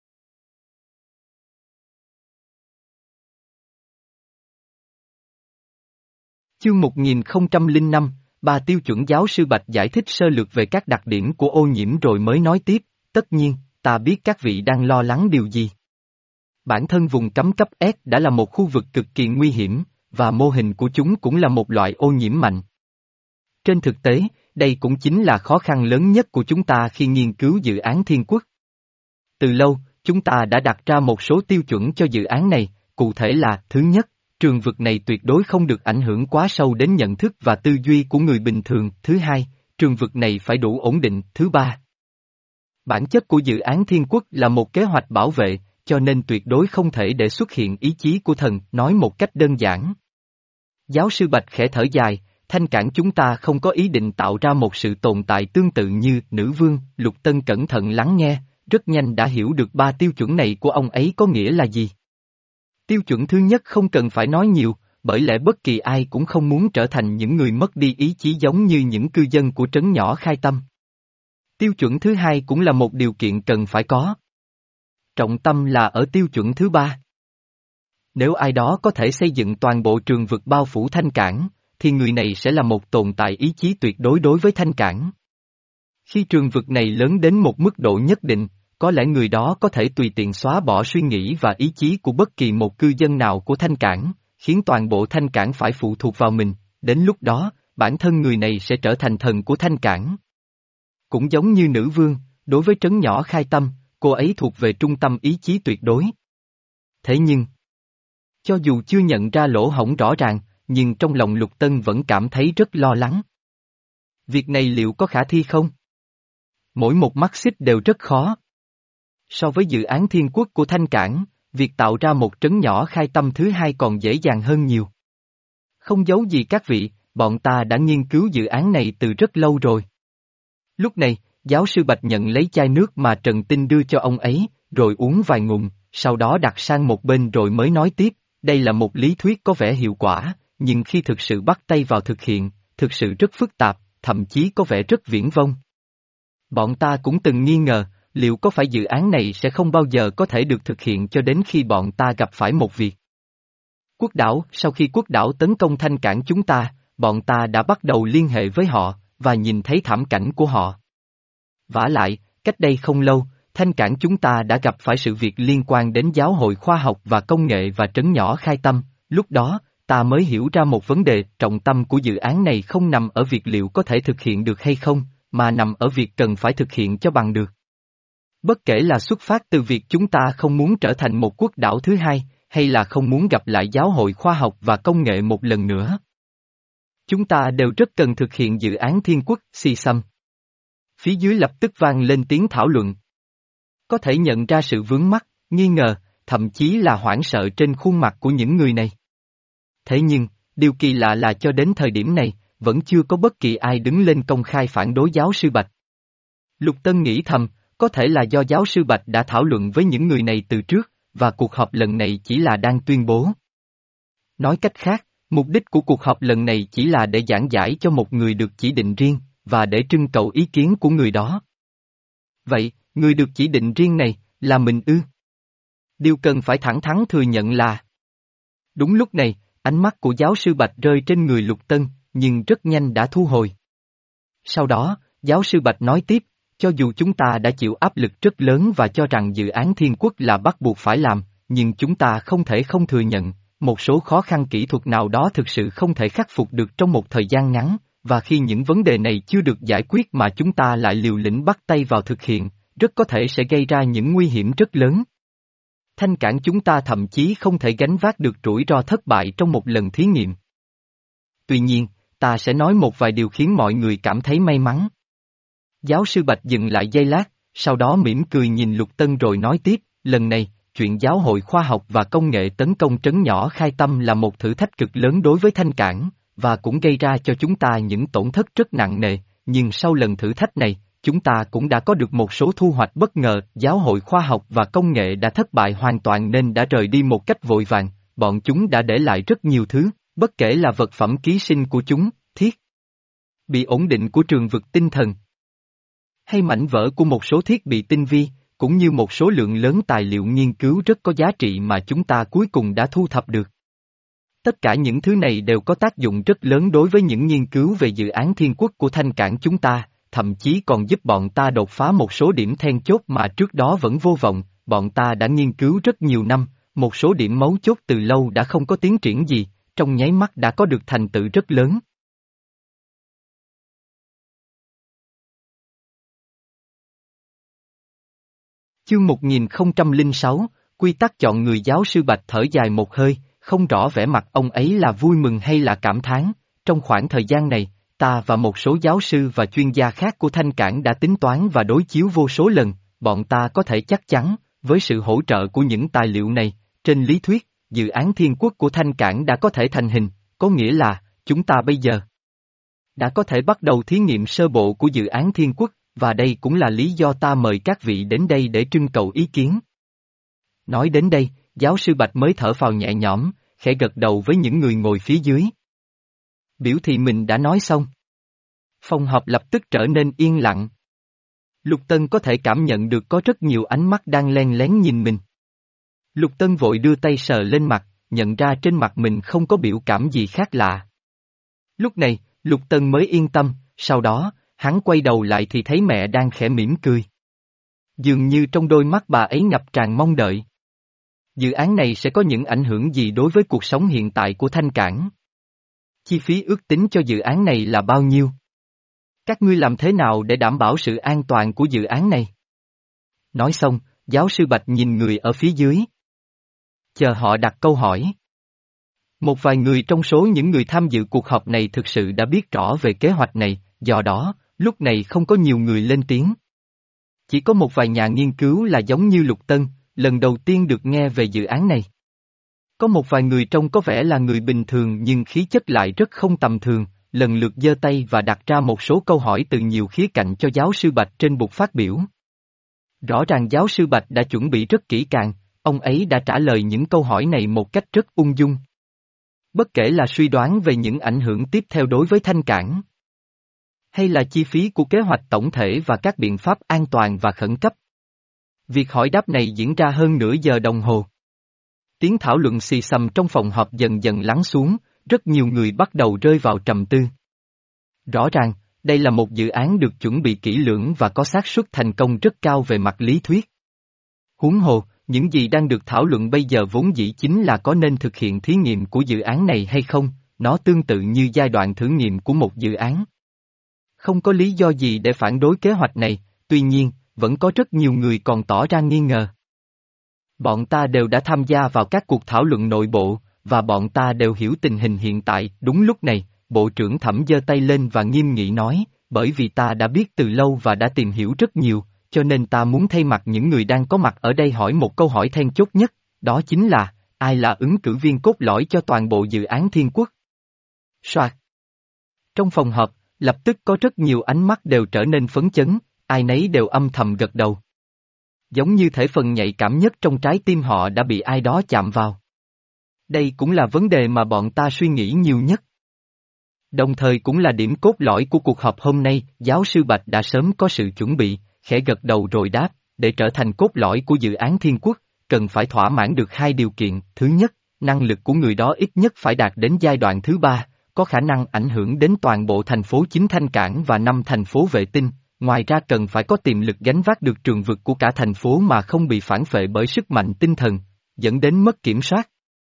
Chương một nghìn không trăm lẻ năm, ba tiêu chuẩn giáo sư Bạch giải thích sơ lược về các đặc điểm của ô nhiễm rồi mới nói tiếp, tất nhiên, ta biết các vị đang lo lắng điều gì. Bản thân vùng cấm cấp S đã là một khu vực cực kỳ nguy hiểm, và mô hình của chúng cũng là một loại ô nhiễm mạnh. Trên thực tế, đây cũng chính là khó khăn lớn nhất của chúng ta khi nghiên cứu dự án Thiên Quốc. Từ lâu, chúng ta đã đặt ra một số tiêu chuẩn cho dự án này, cụ thể là, thứ nhất, trường vực này tuyệt đối không được ảnh hưởng quá sâu đến nhận thức và tư duy của người bình thường, thứ hai, trường vực này phải đủ ổn định, thứ ba. Bản chất của dự án Thiên Quốc là một kế hoạch bảo vệ, cho nên tuyệt đối không thể để xuất hiện ý chí của thần, nói một cách đơn giản. Giáo sư Bạch khẽ thở dài, thanh cảng chúng ta không có ý định tạo ra một sự tồn tại tương tự như nữ vương, Lục Tân cẩn thận lắng nghe, rất nhanh đã hiểu được ba tiêu chuẩn này của ông ấy có nghĩa là gì. Tiêu chuẩn thứ nhất không cần phải nói nhiều, bởi lẽ bất kỳ ai cũng không muốn trở thành những người mất đi ý chí giống như những cư dân của trấn nhỏ Khai Tâm. Tiêu chuẩn thứ hai cũng là một điều kiện cần phải có. Trọng tâm là ở tiêu chuẩn thứ ba. Nếu ai đó có thể xây dựng toàn bộ trường vực bao phủ thanh cảng, thì người này sẽ là một tồn tại ý chí tuyệt đối đối với thanh cảng. Khi trường vực này lớn đến một mức độ nhất định, có lẽ người đó có thể tùy tiện xóa bỏ suy nghĩ và ý chí của bất kỳ một cư dân nào của thanh cảng, khiến toàn bộ thanh cảng phải phụ thuộc vào mình, đến lúc đó, bản thân người này sẽ trở thành thần của thanh cảng. Cũng giống như nữ vương, đối với trấn nhỏ Khai Tâm, cô ấy thuộc về trung tâm ý chí tuyệt đối. Thế nhưng, cho dù chưa nhận ra lỗ hổng rõ ràng, nhưng trong lòng Lục Tân vẫn cảm thấy rất lo lắng. Việc này liệu có khả thi không? Mỗi một mắt xích đều rất khó. So với dự án Thiên Quốc của Thanh Cảng, việc tạo ra một trấn nhỏ Khai Tâm thứ hai còn dễ dàng hơn nhiều. Không giấu gì các vị, bọn ta đã nghiên cứu dự án này từ rất lâu rồi. Lúc này, giáo sư Bạch nhận lấy chai nước mà Trần Tinh đưa cho ông ấy, rồi uống vài ngụm, sau đó đặt sang một bên rồi mới nói tiếp, đây là một lý thuyết có vẻ hiệu quả, nhưng khi thực sự bắt tay vào thực hiện, thực sự rất phức tạp, thậm chí có vẻ rất viển vông. Bọn ta cũng từng nghi ngờ, liệu có phải dự án này sẽ không bao giờ có thể được thực hiện cho đến khi bọn ta gặp phải một việc. Quốc đảo, sau khi quốc đảo tấn công thanh cảng chúng ta, bọn ta đã bắt đầu liên hệ với họ, và nhìn thấy thảm cảnh của họ. Vả lại, cách đây không lâu, thanh cảng chúng ta đã gặp phải sự việc liên quan đến giáo hội khoa học và công nghệ và trấn nhỏ Khai Tâm, lúc đó, ta mới hiểu ra một vấn đề, trọng tâm của dự án này không nằm ở việc liệu có thể thực hiện được hay không, mà nằm ở việc cần phải thực hiện cho bằng được. Bất kể là xuất phát từ việc chúng ta không muốn trở thành một quốc đảo thứ hai, hay là không muốn gặp lại giáo hội khoa học và công nghệ một lần nữa. Chúng ta đều rất cần thực hiện dự án Thiên Quốc, xì xăm. Phía dưới lập tức vang lên tiếng thảo luận. Có thể nhận ra sự vướng mắc, nghi ngờ, thậm chí là hoảng sợ trên khuôn mặt của những người này. Thế nhưng, điều kỳ lạ là cho đến thời điểm này, vẫn chưa có bất kỳ ai đứng lên công khai phản đối giáo sư Bạch. Lục Tân nghĩ thầm, có thể là do giáo sư Bạch đã thảo luận với những người này từ trước, và cuộc họp lần này chỉ là đang tuyên bố. Nói cách khác, mục đích của cuộc họp lần này chỉ là để giảng giải cho một người được chỉ định riêng, và để trưng cầu ý kiến của người đó. Vậy, người được chỉ định riêng này, là mình ư? Điều cần phải thẳng thắn thừa nhận là... Đúng lúc này, ánh mắt của giáo sư Bạch rơi trên người Lục Tân, nhưng rất nhanh đã thu hồi. Sau đó, giáo sư Bạch nói tiếp, cho dù chúng ta đã chịu áp lực rất lớn và cho rằng dự án Thiên Quốc là bắt buộc phải làm, nhưng chúng ta không thể không thừa nhận, một số khó khăn kỹ thuật nào đó thực sự không thể khắc phục được trong một thời gian ngắn, và khi những vấn đề này chưa được giải quyết mà chúng ta lại liều lĩnh bắt tay vào thực hiện, rất có thể sẽ gây ra những nguy hiểm rất lớn. Thanh cảng chúng ta thậm chí không thể gánh vác được rủi ro thất bại trong một lần thí nghiệm. Tuy nhiên, ta sẽ nói một vài điều khiến mọi người cảm thấy may mắn. Giáo sư Bạch dừng lại giây lát, sau đó mỉm cười nhìn Lục Tân rồi nói tiếp, lần này, chuyện giáo hội khoa học và công nghệ tấn công trấn nhỏ Khai Tâm là một thử thách cực lớn đối với Thanh Cảng, và cũng gây ra cho chúng ta những tổn thất rất nặng nề, nhưng sau lần thử thách này, chúng ta cũng đã có được một số thu hoạch bất ngờ. Giáo hội khoa học và công nghệ đã thất bại hoàn toàn nên đã rời đi một cách vội vàng, bọn chúng đã để lại rất nhiều thứ, bất kể là vật phẩm ký sinh của chúng, thiết bị ổn định của trường vực tinh thần, hay mảnh vỡ của một số thiết bị tinh vi, cũng như một số lượng lớn tài liệu nghiên cứu rất có giá trị mà chúng ta cuối cùng đã thu thập được. Tất cả những thứ này đều có tác dụng rất lớn đối với những nghiên cứu về dự án thiên quốc của Thanh Cảng chúng ta, thậm chí còn giúp bọn ta đột phá một số điểm then chốt mà trước đó vẫn vô vọng. Bọn ta đã nghiên cứu rất nhiều năm, một số điểm mấu chốt từ lâu đã không có tiến triển gì, trong nháy mắt đã có được thành tựu rất lớn. Chương một nghìn không trăm lẻ sáu, quy tắc chọn người. Giáo sư Bạch thở dài một hơi, không rõ vẻ mặt ông ấy là vui mừng hay là cảm thán. Trong khoảng thời gian này, ta và một số giáo sư và chuyên gia khác của Thanh Cảng đã tính toán và đối chiếu vô số lần, bọn ta có thể chắc chắn, với sự hỗ trợ của những tài liệu này, trên lý thuyết, dự án thiên quốc của Thanh Cảng đã có thể thành hình, có nghĩa là, chúng ta bây giờ đã có thể bắt đầu thí nghiệm sơ bộ của dự án thiên quốc, và đây cũng là lý do ta mời các vị đến đây để trưng cầu ý kiến. Nói đến đây, giáo sư Bạch mới thở phào nhẹ nhõm, khẽ gật đầu với những người ngồi phía dưới. Biểu thị mình đã nói xong. Phòng họp lập tức trở nên yên lặng. Lục Tân có thể cảm nhận được có rất nhiều ánh mắt đang len lén nhìn mình. Lục Tân vội đưa tay sờ lên mặt, nhận ra trên mặt mình không có biểu cảm gì khác lạ. Lúc này, Lục Tân mới yên tâm, sau đó, hắn quay đầu lại thì thấy mẹ đang khẽ mỉm cười. Dường như trong đôi mắt bà ấy ngập tràn mong đợi. Dự án này sẽ có những ảnh hưởng gì đối với cuộc sống hiện tại của Thanh Cảng? Chi phí ước tính cho dự án này là bao nhiêu? Các ngươi làm thế nào để đảm bảo sự an toàn của dự án này? Nói xong, giáo sư Bạch nhìn người ở phía dưới. Chờ họ đặt câu hỏi. Một vài người trong số những người tham dự cuộc họp này thực sự đã biết rõ về kế hoạch này, do đó, lúc này không có nhiều người lên tiếng. Chỉ có một vài nhà nghiên cứu là giống như Lục Tân, lần đầu tiên được nghe về dự án này. Có một vài người trông có vẻ là người bình thường nhưng khí chất lại rất không tầm thường, lần lượt giơ tay và đặt ra một số câu hỏi từ nhiều khía cạnh cho giáo sư Bạch trên bục phát biểu. Rõ ràng giáo sư Bạch đã chuẩn bị rất kỹ càng, ông ấy đã trả lời những câu hỏi này một cách rất ung dung. Bất kể là suy đoán về những ảnh hưởng tiếp theo đối với Thanh Cảng, hay là chi phí của kế hoạch tổng thể và các biện pháp an toàn và khẩn cấp. Việc hỏi đáp này diễn ra hơn nửa giờ đồng hồ. Tiếng thảo luận xì xầm trong phòng họp dần dần lắng xuống, rất nhiều người bắt đầu rơi vào trầm tư. Rõ ràng, đây là một dự án được chuẩn bị kỹ lưỡng và có xác suất thành công rất cao về mặt lý thuyết. Huống hồ, những gì đang được thảo luận bây giờ vốn dĩ chính là có nên thực hiện thí nghiệm của dự án này hay không, nó tương tự như giai đoạn thử nghiệm của một dự án. Không có lý do gì để phản đối kế hoạch này, tuy nhiên, vẫn có rất nhiều người còn tỏ ra nghi ngờ. Bọn ta đều đã tham gia vào các cuộc thảo luận nội bộ, và bọn ta đều hiểu tình hình hiện tại. Đúng lúc này, Bộ trưởng Thẩm giơ tay lên và nghiêm nghị nói, bởi vì ta đã biết từ lâu và đã tìm hiểu rất nhiều, cho nên ta muốn thay mặt những người đang có mặt ở đây hỏi một câu hỏi then chốt nhất, đó chính là, ai là ứng cử viên cốt lõi cho toàn bộ dự án thiên quốc? Soạt. Trong phòng họp, lập tức có rất nhiều ánh mắt đều trở nên phấn chấn, ai nấy đều âm thầm gật đầu. Giống như thể phần nhạy cảm nhất trong trái tim họ đã bị ai đó chạm vào. Đây cũng là vấn đề mà bọn ta suy nghĩ nhiều nhất. Đồng thời cũng là điểm cốt lõi của cuộc họp hôm nay. Giáo sư Bạch đã sớm có sự chuẩn bị, khẽ gật đầu rồi đáp, để trở thành cốt lõi của dự án thiên quốc, cần phải thỏa mãn được hai điều kiện. Thứ nhất, năng lực của người đó ít nhất phải đạt đến giai đoạn thứ ba, có khả năng ảnh hưởng đến toàn bộ thành phố chính Thanh Cảng và năm thành phố vệ tinh. Ngoài ra cần phải có tiềm lực gánh vác được trường vực của cả thành phố mà không bị phản phệ bởi sức mạnh tinh thần, dẫn đến mất kiểm soát.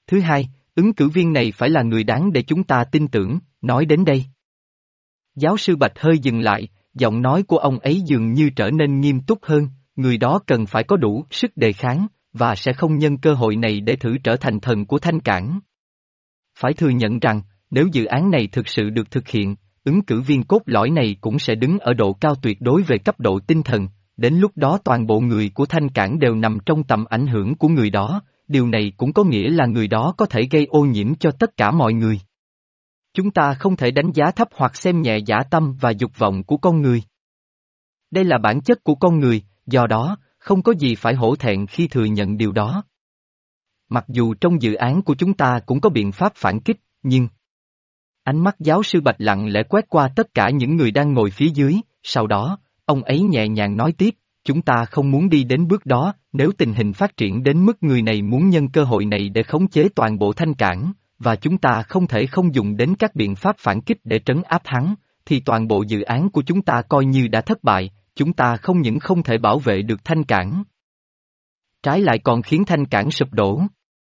Thứ hai, ứng cử viên này phải là người đáng để chúng ta tin tưởng, nói đến đây. Giáo sư Bạch hơi dừng lại, giọng nói của ông ấy dường như trở nên nghiêm túc hơn, người đó cần phải có đủ sức đề kháng, và sẽ không nhân cơ hội này để thử trở thành thần của Thanh Cảng. Phải thừa nhận rằng, nếu dự án này thực sự được thực hiện, ứng cử viên cốt lõi này cũng sẽ đứng ở độ cao tuyệt đối về cấp độ tinh thần, đến lúc đó toàn bộ người của Thanh Cảng đều nằm trong tầm ảnh hưởng của người đó, điều này cũng có nghĩa là người đó có thể gây ô nhiễm cho tất cả mọi người. Chúng ta không thể đánh giá thấp hoặc xem nhẹ dã tâm và dục vọng của con người. Đây là bản chất của con người, do đó, không có gì phải hổ thẹn khi thừa nhận điều đó. Mặc dù trong dự án của chúng ta cũng có biện pháp phản kích, nhưng... Ánh mắt giáo sư Bạch lặng lẽ quét qua tất cả những người đang ngồi phía dưới, sau đó, ông ấy nhẹ nhàng nói tiếp, chúng ta không muốn đi đến bước đó, nếu tình hình phát triển đến mức người này muốn nhân cơ hội này để khống chế toàn bộ Thanh Cảng, và chúng ta không thể không dùng đến các biện pháp phản kích để trấn áp hắn, thì toàn bộ dự án của chúng ta coi như đã thất bại, chúng ta không những không thể bảo vệ được Thanh Cảng, trái lại còn khiến Thanh Cảng sụp đổ.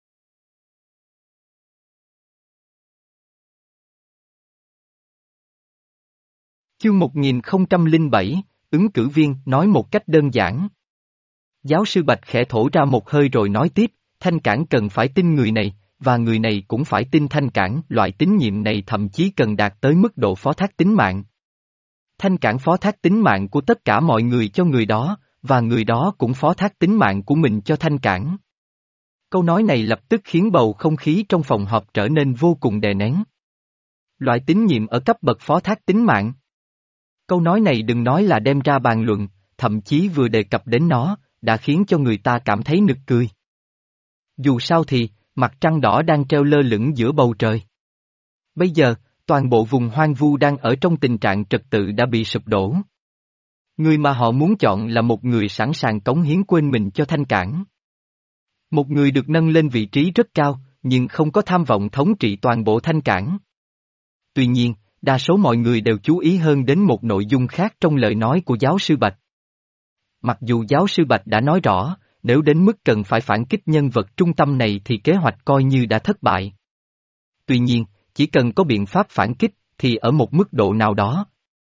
Chương một nghìn không trăm lẻ bảy, ứng cử viên nói một cách đơn giản. Giáo sư Bạch khẽ thổ ra một hơi rồi nói tiếp, Thanh Cảng cần phải tin người này, và người này cũng phải tin Thanh Cảng, loại tín nhiệm này thậm chí cần đạt tới mức độ phó thác tính mạng. Thanh Cảng phó thác tính mạng của tất cả mọi người cho người đó, và người đó cũng phó thác tính mạng của mình cho Thanh Cảng. Câu nói này lập tức khiến bầu không khí trong phòng họp trở nên vô cùng đè nén. Loại tín nhiệm ở cấp bậc phó thác tính mạng. Câu nói này đừng nói là đem ra bàn luận, thậm chí vừa đề cập đến nó, đã khiến cho người ta cảm thấy nực cười. Dù sao thì, mặt trăng đỏ đang treo lơ lửng giữa bầu trời. Bây giờ, toàn bộ vùng hoang vu đang ở trong tình trạng trật tự đã bị sụp đổ. Người mà họ muốn chọn là một người sẵn sàng cống hiến quên mình cho Thanh Cảng. Một người được nâng lên vị trí rất cao, nhưng không có tham vọng thống trị toàn bộ Thanh Cảng. Tuy nhiên, đa số mọi người đều chú ý hơn đến một nội dung khác trong lời nói của giáo sư Bạch. Mặc dù giáo sư Bạch đã nói rõ, nếu đến mức cần phải phản kích nhân vật trung tâm này thì kế hoạch coi như đã thất bại. Tuy nhiên, chỉ cần có biện pháp phản kích, thì ở một mức độ nào đó.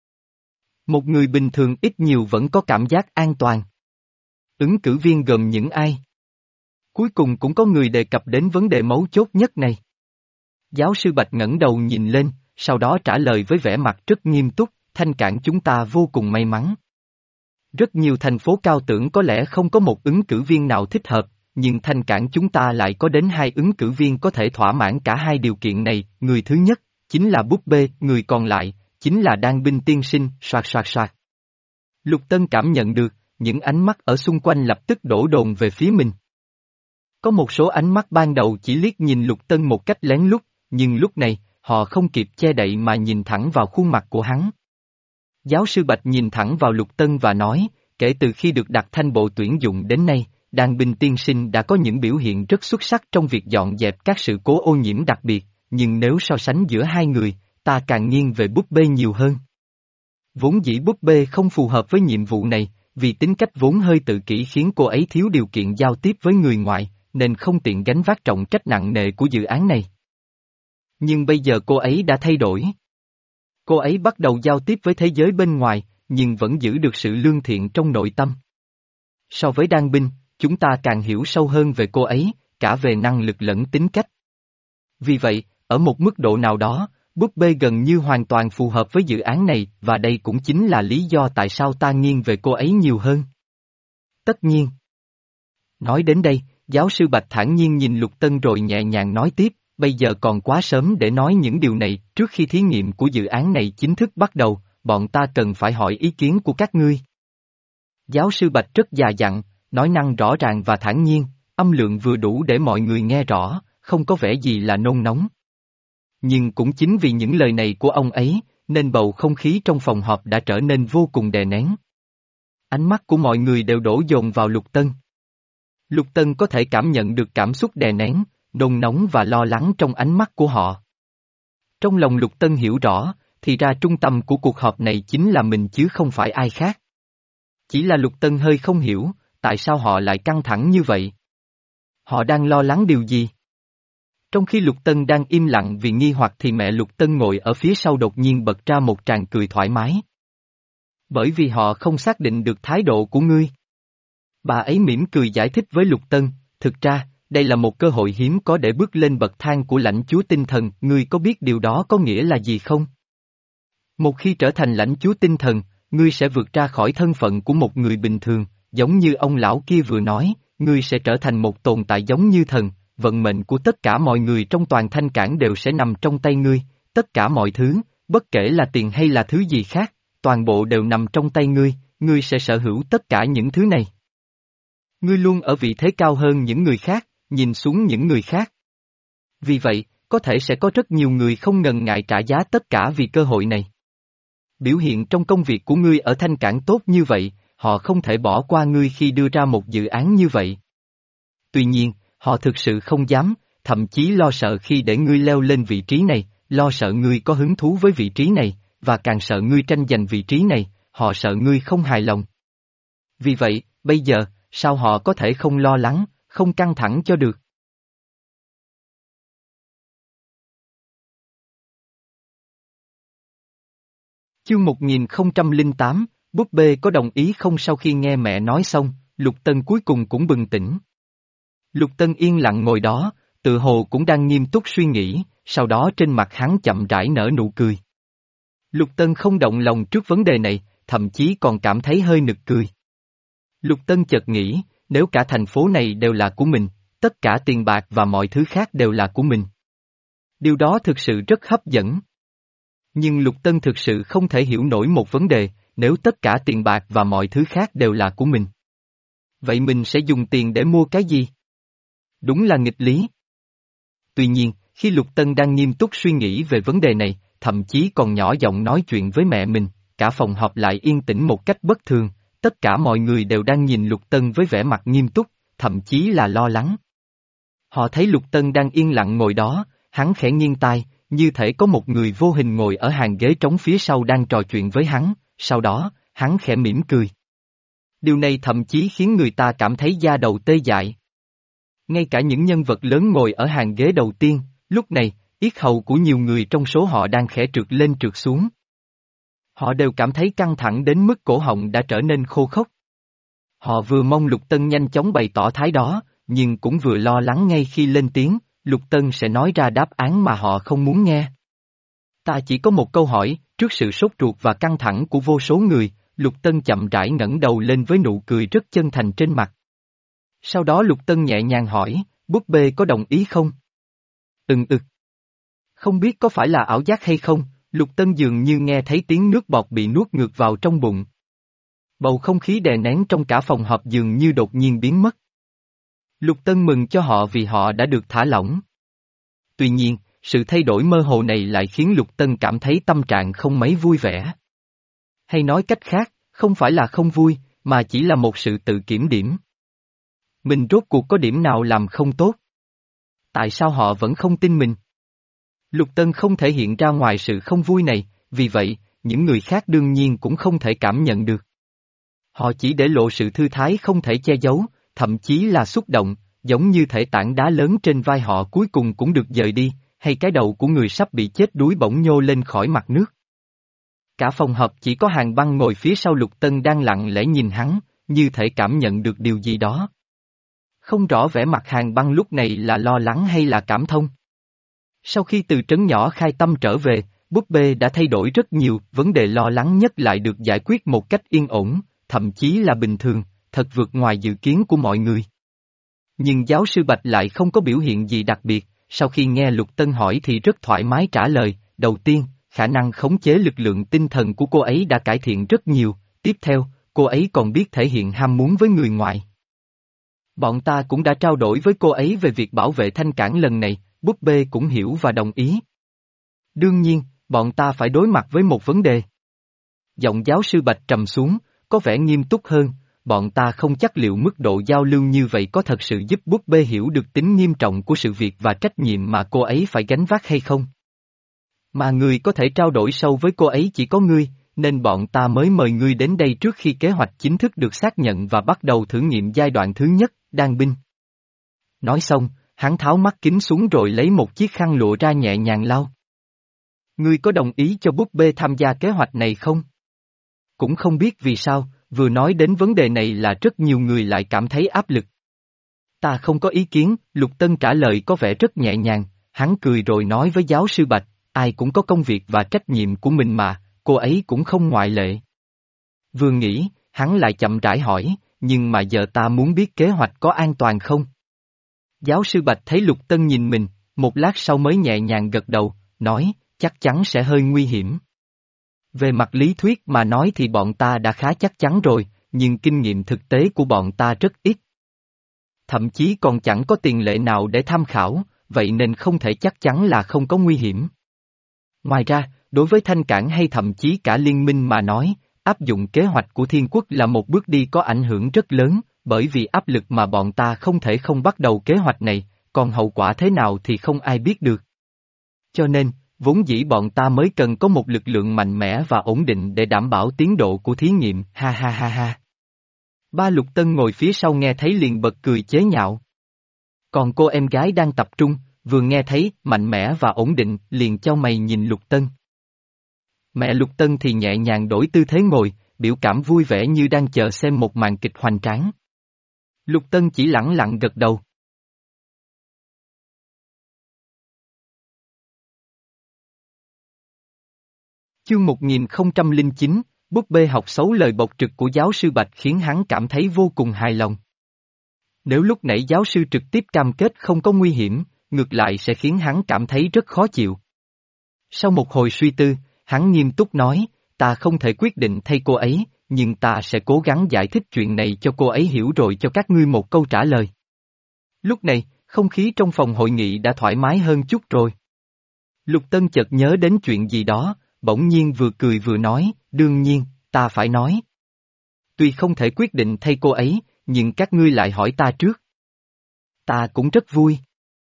Một người bình thường ít nhiều vẫn có cảm giác an toàn. Ứng cử viên gồm những ai? Cuối cùng cũng có người đề cập đến vấn đề mấu chốt nhất này. Giáo sư Bạch ngẩng đầu nhìn lên, sau đó trả lời với vẻ mặt rất nghiêm túc, Thanh Cảng chúng ta vô cùng may mắn. Rất nhiều thành phố cao tưởng có lẽ không có một ứng cử viên nào thích hợp, nhưng Thanh Cảng chúng ta lại có đến hai ứng cử viên có thể thỏa mãn cả hai điều kiện này, người thứ nhất, chính là búp bê, người còn lại, chính là Đan Binh tiên sinh, soạt soạt soạt. Lục Tân cảm nhận được, những ánh mắt ở xung quanh lập tức đổ dồn về phía mình. Có một số ánh mắt ban đầu chỉ liếc nhìn Lục Tân một cách lén lút, nhưng lúc này, họ không kịp che đậy mà nhìn thẳng vào khuôn mặt của hắn. Giáo sư Bạch nhìn thẳng vào Lục Tân và nói, kể từ khi được đặt thanh bộ tuyển dụng đến nay, Đan Binh tiên sinh đã có những biểu hiện rất xuất sắc trong việc dọn dẹp các sự cố ô nhiễm đặc biệt, nhưng nếu so sánh giữa hai người, ta càng nghiêng về búp bê nhiều hơn. Vốn dĩ búp bê không phù hợp với nhiệm vụ này, vì tính cách vốn hơi tự kỷ khiến cô ấy thiếu điều kiện giao tiếp với người ngoài, nên không tiện gánh vác trọng trách nặng nề của dự án này. Nhưng bây giờ cô ấy đã thay đổi. Cô ấy bắt đầu giao tiếp với thế giới bên ngoài, nhưng vẫn giữ được sự lương thiện trong nội tâm. So với Đan Binh, chúng ta càng hiểu sâu hơn về cô ấy, cả về năng lực lẫn tính cách. Vì vậy, ở một mức độ nào đó, búp bê gần như hoàn toàn phù hợp với dự án này và đây cũng chính là lý do tại sao ta nghiêng về cô ấy nhiều hơn. Tất nhiên. Nói đến đây, giáo sư Bạch thản nhiên nhìn Lục Tân rồi nhẹ nhàng nói tiếp, bây giờ còn quá sớm để nói những điều này, trước khi thí nghiệm của dự án này chính thức bắt đầu, bọn ta cần phải hỏi ý kiến của các ngươi. Giáo sư Bạch rất già dặn, nói năng rõ ràng và thản nhiên, âm lượng vừa đủ để mọi người nghe rõ, không có vẻ gì là nôn nóng. Nhưng cũng chính vì những lời này của ông ấy, nên bầu không khí trong phòng họp đã trở nên vô cùng đè nén. Ánh mắt của mọi người đều đổ dồn vào Lục Tân. Lục Tân có thể cảm nhận được cảm xúc đè nén, nôn nóng và lo lắng trong ánh mắt của họ. Trong lòng Lục Tân hiểu rõ, thì ra trung tâm của cuộc họp này chính là mình chứ không phải ai khác. Chỉ là Lục Tân hơi không hiểu, tại sao họ lại căng thẳng như vậy? Họ đang lo lắng điều gì? Trong khi Lục Tân đang im lặng vì nghi hoặc thì mẹ Lục Tân ngồi ở phía sau đột nhiên bật ra một tràng cười thoải mái. Bởi vì họ không xác định được thái độ của ngươi. Bà ấy mỉm cười giải thích với Lục Tân, thực ra, đây là một cơ hội hiếm có để bước lên bậc thang của lãnh chúa tinh thần, ngươi có biết điều đó có nghĩa là gì không? Một khi trở thành lãnh chúa tinh thần, ngươi sẽ vượt ra khỏi thân phận của một người bình thường, giống như ông lão kia vừa nói, ngươi sẽ trở thành một tồn tại giống như thần, vận mệnh của tất cả mọi người trong toàn Thanh Cảng đều sẽ nằm trong tay ngươi, tất cả mọi thứ, bất kể là tiền hay là thứ gì khác, toàn bộ đều nằm trong tay ngươi, ngươi sẽ sở hữu tất cả những thứ này. Ngươi luôn ở vị thế cao hơn những người khác, nhìn xuống những người khác. Vì vậy, có thể sẽ có rất nhiều người không ngần ngại trả giá tất cả vì cơ hội này. Biểu hiện trong công việc của ngươi ở Thanh Cảng tốt như vậy, họ không thể bỏ qua ngươi khi đưa ra một dự án như vậy. Tuy nhiên, họ thực sự không dám, thậm chí lo sợ khi để ngươi leo lên vị trí này, lo sợ ngươi có hứng thú với vị trí này, và càng sợ ngươi tranh giành vị trí này, họ sợ ngươi không hài lòng. Vì vậy, bây giờ, sao họ có thể không lo lắng, không căng thẳng cho được? Chương một nghìn không trăm lẻ tám, búp bê có đồng ý không? Sau khi nghe mẹ nói xong, Lục Tân cuối cùng cũng bừng tỉnh. Lục Tân yên lặng ngồi đó, tự hồ cũng đang nghiêm túc suy nghĩ, sau đó trên mặt hắn chậm rãi nở nụ cười. Lục Tân không động lòng trước vấn đề này, thậm chí còn cảm thấy hơi nực cười. Lục Tân chợt nghĩ, nếu cả thành phố này đều là của mình, tất cả tiền bạc và mọi thứ khác đều là của mình. Điều đó thực sự rất hấp dẫn. Nhưng Lục Tân thực sự không thể hiểu nổi một vấn đề, nếu tất cả tiền bạc và mọi thứ khác đều là của mình. Vậy mình sẽ dùng tiền để mua cái gì? Đúng là nghịch lý. Tuy nhiên, khi Lục Tân đang nghiêm túc suy nghĩ về vấn đề này, thậm chí còn nhỏ giọng nói chuyện với mẹ mình, cả phòng họp lại yên tĩnh một cách bất thường, tất cả mọi người đều đang nhìn Lục Tân với vẻ mặt nghiêm túc, thậm chí là lo lắng. Họ thấy Lục Tân đang yên lặng ngồi đó, hắn khẽ nghiêng tai, như thể có một người vô hình ngồi ở hàng ghế trống phía sau đang trò chuyện với hắn, sau đó, hắn khẽ mỉm cười. Điều này thậm chí khiến người ta cảm thấy da đầu tê dại. Ngay cả những nhân vật lớn ngồi ở hàng ghế đầu tiên, lúc này, yết hầu của nhiều người trong số họ đang khẽ trượt lên trượt xuống. Họ đều cảm thấy căng thẳng đến mức cổ họng đã trở nên khô khốc. Họ vừa mong Lục Tân nhanh chóng bày tỏ thái đó, nhưng cũng vừa lo lắng ngay khi lên tiếng, Lục Tân sẽ nói ra đáp án mà họ không muốn nghe. Ta chỉ có một câu hỏi, trước sự sốt ruột và căng thẳng của vô số người, Lục Tân chậm rãi ngẩng đầu lên với nụ cười rất chân thành trên mặt. Sau đó Lục Tân nhẹ nhàng hỏi, búp bê có đồng ý không? Ừm ực. Không biết có phải là ảo giác hay không, Lục Tân dường như nghe thấy tiếng nước bọt bị nuốt ngược vào trong bụng. Bầu không khí đè nén trong cả phòng họp dường như đột nhiên biến mất. Lục Tân mừng cho họ vì họ đã được thả lỏng. Tuy nhiên, sự thay đổi mơ hồ này lại khiến Lục Tân cảm thấy tâm trạng không mấy vui vẻ. Hay nói cách khác, không phải là không vui, mà chỉ là một sự tự kiểm điểm. Mình rốt cuộc có điểm nào làm không tốt? Tại sao họ vẫn không tin mình? Lục Tân không thể hiện ra ngoài sự không vui này, vì vậy, những người khác đương nhiên cũng không thể cảm nhận được. Họ chỉ để lộ sự thư thái không thể che giấu, thậm chí là xúc động, giống như thể tảng đá lớn trên vai họ cuối cùng cũng được dời đi, hay cái đầu của người sắp bị chết đuối bỗng nhô lên khỏi mặt nước. Cả phòng họp chỉ có Hàn Băng ngồi phía sau Lục Tân đang lặng lẽ nhìn hắn, như thể cảm nhận được điều gì đó. Không rõ vẻ mặt Hàn Băng lúc này là lo lắng hay là cảm thông. Sau khi từ trấn nhỏ khai tâm trở về, búp bê đã thay đổi rất nhiều, vấn đề lo lắng nhất lại được giải quyết một cách yên ổn, thậm chí là bình thường, thật vượt ngoài dự kiến của mọi người. Nhưng giáo sư Bạch lại không có biểu hiện gì đặc biệt, sau khi nghe Lục Tân hỏi thì rất thoải mái trả lời, đầu tiên, khả năng khống chế lực lượng tinh thần của cô ấy đã cải thiện rất nhiều, tiếp theo, cô ấy còn biết thể hiện ham muốn với người ngoài. Bọn ta cũng đã trao đổi với cô ấy về việc bảo vệ Thanh Cảng lần này, búp bê cũng hiểu và đồng ý. Đương nhiên, bọn ta phải đối mặt với một vấn đề. Giọng giáo sư Bạch trầm xuống, có vẻ nghiêm túc hơn, bọn ta không chắc liệu mức độ giao lưu như vậy có thật sự giúp búp bê hiểu được tính nghiêm trọng của sự việc và trách nhiệm mà cô ấy phải gánh vác hay không. Mà người có thể trao đổi sâu với cô ấy chỉ có ngươi, nên bọn ta mới mời ngươi đến đây trước khi kế hoạch chính thức được xác nhận và bắt đầu thử nghiệm giai đoạn thứ nhất, đan binh. Nói xong, hắn tháo mắt kính xuống rồi lấy một chiếc khăn lụa ra nhẹ nhàng lau. Ngươi có đồng ý cho búp bê tham gia kế hoạch này không? Cũng không biết vì sao, vừa nói đến vấn đề này là rất nhiều người lại cảm thấy áp lực. Ta không có ý kiến, Lục Tân trả lời có vẻ rất nhẹ nhàng, hắn cười rồi nói với giáo sư Bạch, ai cũng có công việc và trách nhiệm của mình mà, cô ấy cũng không ngoại lệ. Vừa nghĩ, hắn lại chậm rãi hỏi, nhưng mà giờ ta muốn biết kế hoạch có an toàn không? Giáo sư Bạch thấy Lục Tân nhìn mình, một lát sau mới nhẹ nhàng gật đầu, nói, chắc chắn sẽ hơi nguy hiểm. Về mặt lý thuyết mà nói thì bọn ta đã khá chắc chắn rồi, nhưng kinh nghiệm thực tế của bọn ta rất ít. Thậm chí còn chẳng có tiền lệ nào để tham khảo, vậy nên không thể chắc chắn là không có nguy hiểm. Ngoài ra, đối với Thanh Cảng hay thậm chí cả liên minh mà nói, áp dụng kế hoạch của Thiên Quốc là một bước đi có ảnh hưởng rất lớn, bởi vì áp lực mà bọn ta không thể không bắt đầu kế hoạch này, còn hậu quả thế nào thì không ai biết được. Cho nên, vốn dĩ bọn ta mới cần có một lực lượng mạnh mẽ và ổn định để đảm bảo tiến độ của thí nghiệm, ha ha ha ha. Ba Lục Tân ngồi phía sau nghe thấy liền bật cười chế nhạo. Còn cô em gái đang tập trung, vừa nghe thấy mạnh mẽ và ổn định liền chau mày nhìn Lục Tân. Mẹ Lục Tân thì nhẹ nhàng đổi tư thế ngồi, biểu cảm vui vẻ như đang chờ xem một màn kịch hoành tráng. Lục Tân chỉ lẳng lặng gật đầu. Chương một nghìn không trăm lẻ chín, búp bê học xấu lời bộc trực của giáo sư Bạch khiến hắn cảm thấy vô cùng hài lòng. Nếu lúc nãy giáo sư trực tiếp cam kết không có nguy hiểm, ngược lại sẽ khiến hắn cảm thấy rất khó chịu. Sau một hồi suy tư, hắn nghiêm túc nói, ta không thể quyết định thay cô ấy, nhưng ta sẽ cố gắng giải thích chuyện này cho cô ấy hiểu rồi cho các ngươi một câu trả lời. Lúc này, không khí trong phòng hội nghị đã thoải mái hơn chút rồi. Lục Tân chợt nhớ đến chuyện gì đó, bỗng nhiên vừa cười vừa nói, đương nhiên, ta phải nói. Tuy không thể quyết định thay cô ấy, nhưng các ngươi lại hỏi ta trước. Ta cũng rất vui.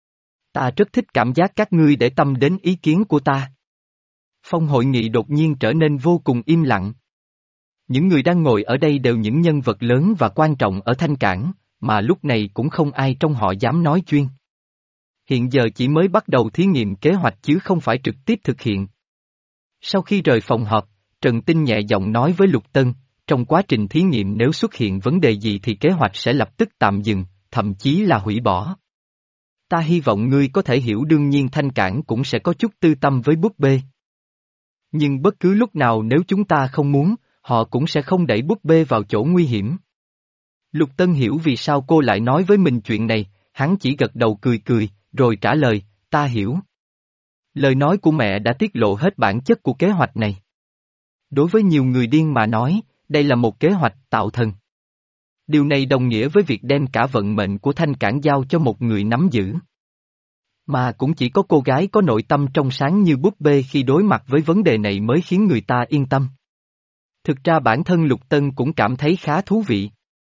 Ta rất thích cảm giác các ngươi để tâm đến ý kiến của ta. Phòng hội nghị đột nhiên trở nên vô cùng im lặng. Những người đang ngồi ở đây đều những nhân vật lớn và quan trọng ở Thanh Cảng, mà lúc này cũng không ai trong họ dám nói chuyên. Hiện giờ chỉ mới bắt đầu thí nghiệm kế hoạch chứ không phải trực tiếp thực hiện. Sau khi rời phòng họp, Trần Tinh nhẹ giọng nói với Lục Tân, trong quá trình thí nghiệm nếu xuất hiện vấn đề gì thì kế hoạch sẽ lập tức tạm dừng, thậm chí là hủy bỏ. Ta hy vọng ngươi có thể hiểu đương nhiên Thanh Cảng cũng sẽ có chút tư tâm với búp bê. Nhưng bất cứ lúc nào nếu chúng ta không muốn, họ cũng sẽ không đẩy búp bê vào chỗ nguy hiểm. Lục Tân hiểu vì sao cô lại nói với mình chuyện này, hắn chỉ gật đầu cười cười, rồi trả lời, ta hiểu. Lời nói của mẹ đã tiết lộ hết bản chất của kế hoạch này. Đối với nhiều người điên mà nói, đây là một kế hoạch tạo thần. Điều này đồng nghĩa với việc đem cả vận mệnh của Thanh Cảng giao cho một người nắm giữ. Mà cũng chỉ có cô gái có nội tâm trong sáng như búp bê khi đối mặt với vấn đề này mới khiến người ta yên tâm. Thực ra bản thân Lục Tân cũng cảm thấy khá thú vị.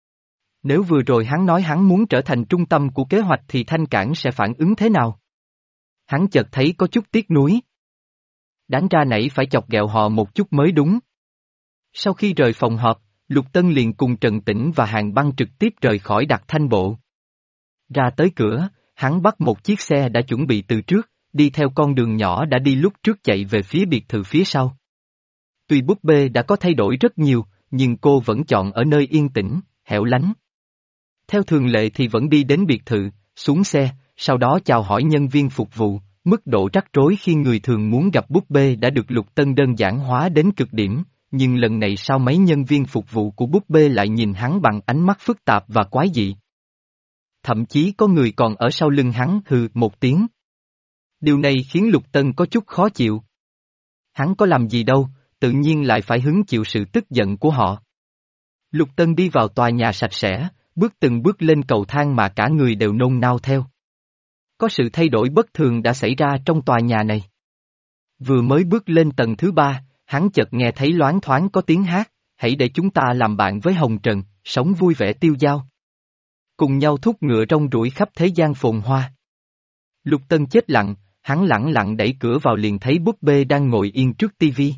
Nếu vừa rồi hắn nói hắn muốn trở thành trung tâm của kế hoạch thì Thanh Cảng sẽ phản ứng thế nào? Hắn chợt thấy có chút tiếc nuối. Đáng ra nãy phải chọc ghẹo họ một chút mới đúng. Sau khi rời phòng họp, Lục Tân liền cùng Trần Tĩnh và Hàn Băng trực tiếp rời khỏi Đặc Thanh Bộ. Ra tới cửa, hắn bắt một chiếc xe đã chuẩn bị từ trước, đi theo con đường nhỏ đã đi lúc trước chạy về phía biệt thự phía sau. Tuy búp bê đã có thay đổi rất nhiều, nhưng cô vẫn chọn ở nơi yên tĩnh, hẻo lánh. Theo thường lệ thì vẫn đi đến biệt thự, xuống xe, sau đó chào hỏi nhân viên phục vụ, mức độ rắc rối khi người thường muốn gặp búp bê đã được Lục Tân đơn giản hóa đến cực điểm, nhưng lần này sao mấy nhân viên phục vụ của búp bê lại nhìn hắn bằng ánh mắt phức tạp và quái dị. Thậm chí có người còn ở sau lưng hắn hừ một tiếng. Điều này khiến Lục Tân có chút khó chịu. Hắn có làm gì đâu, tự nhiên lại phải hứng chịu sự tức giận của họ. Lục Tân đi vào tòa nhà sạch sẽ, bước từng bước lên cầu thang mà cả người đều nôn nao theo. Có sự thay đổi bất thường đã xảy ra trong tòa nhà này. Vừa mới bước lên tầng thứ ba, hắn chợt nghe thấy loáng thoáng có tiếng hát, hãy để chúng ta làm bạn với Hồng Trần, sống vui vẻ tiêu dao. Cùng nhau thúc ngựa rong ruổi khắp thế gian phồn hoa. Lục Tân chết lặng, hắn lẳng lặng đẩy cửa vào liền thấy búp bê đang ngồi yên trước tivi.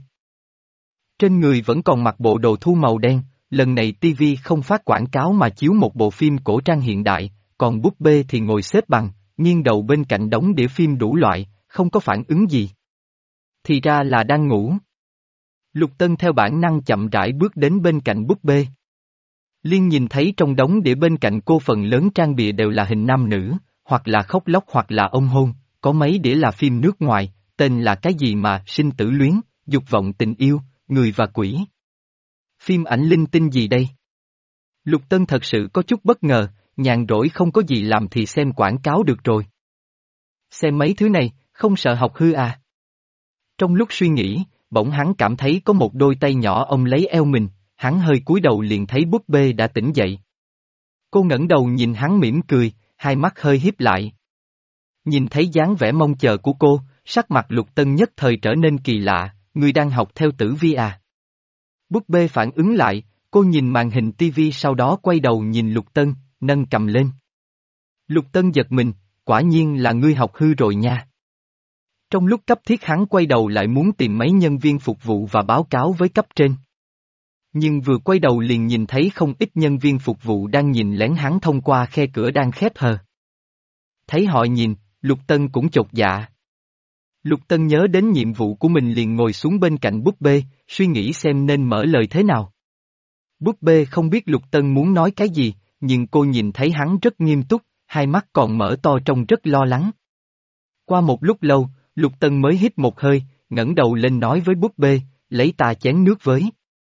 Trên người vẫn còn mặc bộ đồ thu màu đen, lần này tivi không phát quảng cáo mà chiếu một bộ phim cổ trang hiện đại, còn búp bê thì ngồi xếp bằng, nghiêng đầu bên cạnh đống đĩa phim đủ loại, không có phản ứng gì. Thì ra là đang ngủ. Lục Tân theo bản năng chậm rãi bước đến bên cạnh búp bê. Liên nhìn thấy trong đống đĩa bên cạnh cô phần lớn trang bìa đều là hình nam nữ, hoặc là khóc lóc hoặc là ôm hôn, có mấy đĩa là phim nước ngoài, tên là cái gì mà sinh tử luyến, dục vọng tình yêu, người và quỷ. Phim ảnh linh tinh gì đây? Lục Tân thật sự có chút bất ngờ, nhàn rỗi không có gì làm thì xem quảng cáo được rồi. Xem mấy thứ này, không sợ học hư à? Trong lúc suy nghĩ, bỗng hắn cảm thấy có một đôi tay nhỏ ôm lấy eo mình, hắn hơi cúi đầu liền thấy búp bê đã tỉnh dậy. Cô ngẩng đầu nhìn hắn mỉm cười, hai mắt hơi híp lại. Nhìn thấy dáng vẻ mong chờ của cô, sắc mặt Lục Tân nhất thời trở nên kỳ lạ, người đang học theo Tử Vi à? Búp bê phản ứng lại, cô nhìn màn hình tivi sau đó quay đầu nhìn Lục Tân, nâng cầm lên. Lục Tân giật mình, quả nhiên là ngươi học hư rồi nha. Trong lúc cấp thiết hắn quay đầu lại muốn tìm mấy nhân viên phục vụ và báo cáo với cấp trên. Nhưng vừa quay đầu liền nhìn thấy không ít nhân viên phục vụ đang nhìn lén hắn thông qua khe cửa đang khép hờ. Thấy họ nhìn, Lục Tân cũng chột dạ. Lục Tân nhớ đến nhiệm vụ của mình liền ngồi xuống bên cạnh búp bê, suy nghĩ xem nên mở lời thế nào. Búp bê không biết Lục Tân muốn nói cái gì, nhưng cô nhìn thấy hắn rất nghiêm túc, hai mắt còn mở to trông rất lo lắng. Qua một lúc lâu, Lục Tân mới hít một hơi, ngẩng đầu lên nói với búp bê, lấy ta chén nước với.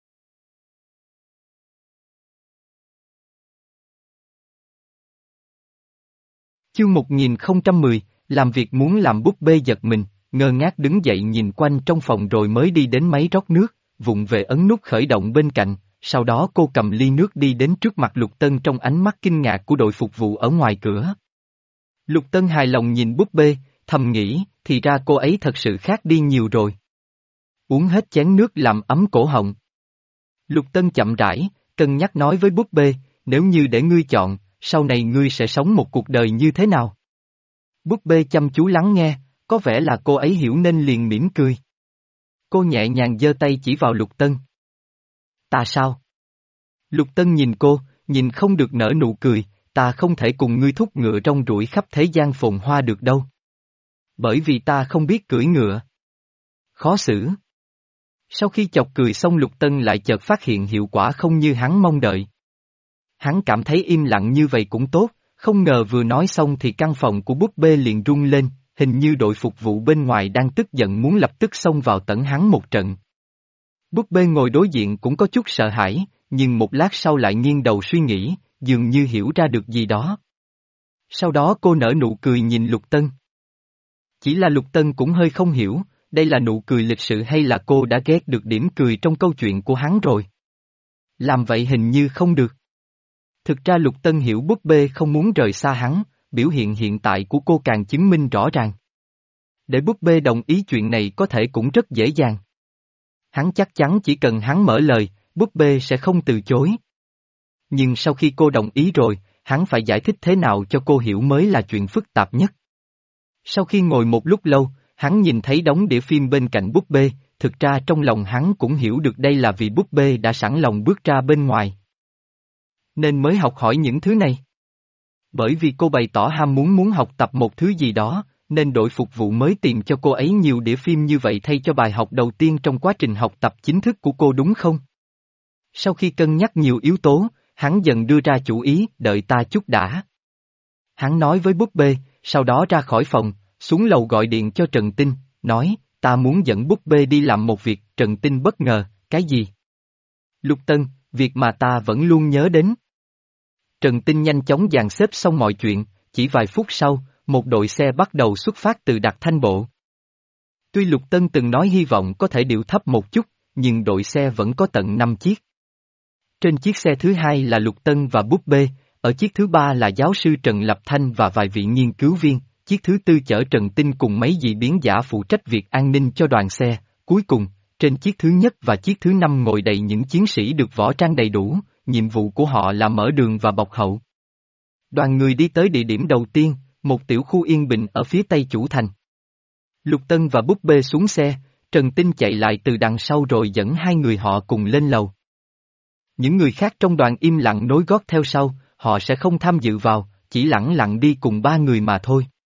Chương một nghìn không trăm mười, làm việc muốn làm búp bê giật mình, ngơ ngác đứng dậy nhìn quanh trong phòng rồi mới đi đến máy rót nước, vụng về ấn nút khởi động bên cạnh, sau đó cô cầm ly nước đi đến trước mặt Lục Tân trong ánh mắt kinh ngạc của đội phục vụ ở ngoài cửa. Lục Tân hài lòng nhìn búp bê, thầm nghĩ, thì ra cô ấy thật sự khác đi nhiều rồi. Uống hết chén nước làm ấm cổ họng. Lục Tân chậm rãi, cân nhắc nói với búp bê, nếu như để ngươi chọn, sau này ngươi sẽ sống một cuộc đời như thế nào? Búp bê chăm chú lắng nghe, có vẻ là cô ấy hiểu nên liền mỉm cười. Cô nhẹ nhàng giơ tay chỉ vào Lục Tân. Ta sao? Lục Tân nhìn cô, nhìn không được nở nụ cười, ta không thể cùng ngươi thúc ngựa rong ruổi khắp thế gian phồn hoa được đâu. Bởi vì ta không biết cưỡi ngựa. Khó xử. Sau khi chọc cười xong Lục Tân lại chợt phát hiện hiệu quả không như hắn mong đợi. Hắn cảm thấy im lặng như vậy cũng tốt, không ngờ vừa nói xong thì căn phòng của búp bê liền rung lên, hình như đội phục vụ bên ngoài đang tức giận muốn lập tức xông vào tẩn hắn một trận. Búp bê ngồi đối diện cũng có chút sợ hãi, nhưng một lát sau lại nghiêng đầu suy nghĩ, dường như hiểu ra được gì đó. Sau đó cô nở nụ cười nhìn Lục Tân. Chỉ là Lục Tân cũng hơi không hiểu, đây là nụ cười lịch sự hay là cô đã ghét được điểm cười trong câu chuyện của hắn rồi. Làm vậy hình như không được. Thực ra Lục Tân hiểu búp bê không muốn rời xa hắn, biểu hiện hiện tại của cô càng chứng minh rõ ràng. Để búp bê đồng ý chuyện này có thể cũng rất dễ dàng. Hắn chắc chắn chỉ cần hắn mở lời, búp bê sẽ không từ chối. Nhưng sau khi cô đồng ý rồi, hắn phải giải thích thế nào cho cô hiểu mới là chuyện phức tạp nhất. Sau khi ngồi một lúc lâu, hắn nhìn thấy đống đĩa phim bên cạnh búp bê, thực ra trong lòng hắn cũng hiểu được đây là vì búp bê đã sẵn lòng bước ra bên ngoài. Nên mới học hỏi những thứ này. Bởi vì cô bày tỏ ham muốn muốn học tập một thứ gì đó, nên đội phục vụ mới tìm cho cô ấy nhiều đĩa phim như vậy thay cho bài học đầu tiên trong quá trình học tập chính thức của cô đúng không? Sau khi cân nhắc nhiều yếu tố, hắn dần đưa ra chủ ý, đợi ta chút đã. Hắn nói với búp bê, sau đó ra khỏi phòng, xuống lầu gọi điện cho Trần Tinh, nói, ta muốn dẫn búp bê đi làm một việc. Trần Tinh bất ngờ, cái gì? Lục Tân, việc mà ta vẫn luôn nhớ đến. Trần Tinh nhanh chóng dàn xếp xong mọi chuyện, chỉ vài phút sau, một đội xe bắt đầu xuất phát từ Đạt Thanh Bộ. Tuy Lục Tân từng nói hy vọng có thể điệu thấp một chút, nhưng đội xe vẫn có tận năm chiếc. Trên chiếc xe thứ hai là Lục Tân và búp bê, ở chiếc thứ ba là giáo sư Trần Lập Thanh và vài vị nghiên cứu viên, chiếc thứ tư chở Trần Tinh cùng mấy dị biến giả phụ trách việc an ninh cho đoàn xe, cuối cùng, trên chiếc thứ nhất và chiếc thứ năm ngồi đầy những chiến sĩ được võ trang đầy đủ, nhiệm vụ của họ là mở đường và bọc hậu. Đoàn người đi tới địa điểm đầu tiên, một tiểu khu yên bình ở phía tây chủ thành. Lục Tân và búp bê xuống xe, Trần Tinh chạy lại từ đằng sau rồi dẫn hai người họ cùng lên lầu. Những người khác trong đoàn im lặng nối gót theo sau, họ sẽ không tham dự vào, chỉ lẳng lặng đi cùng ba người mà thôi.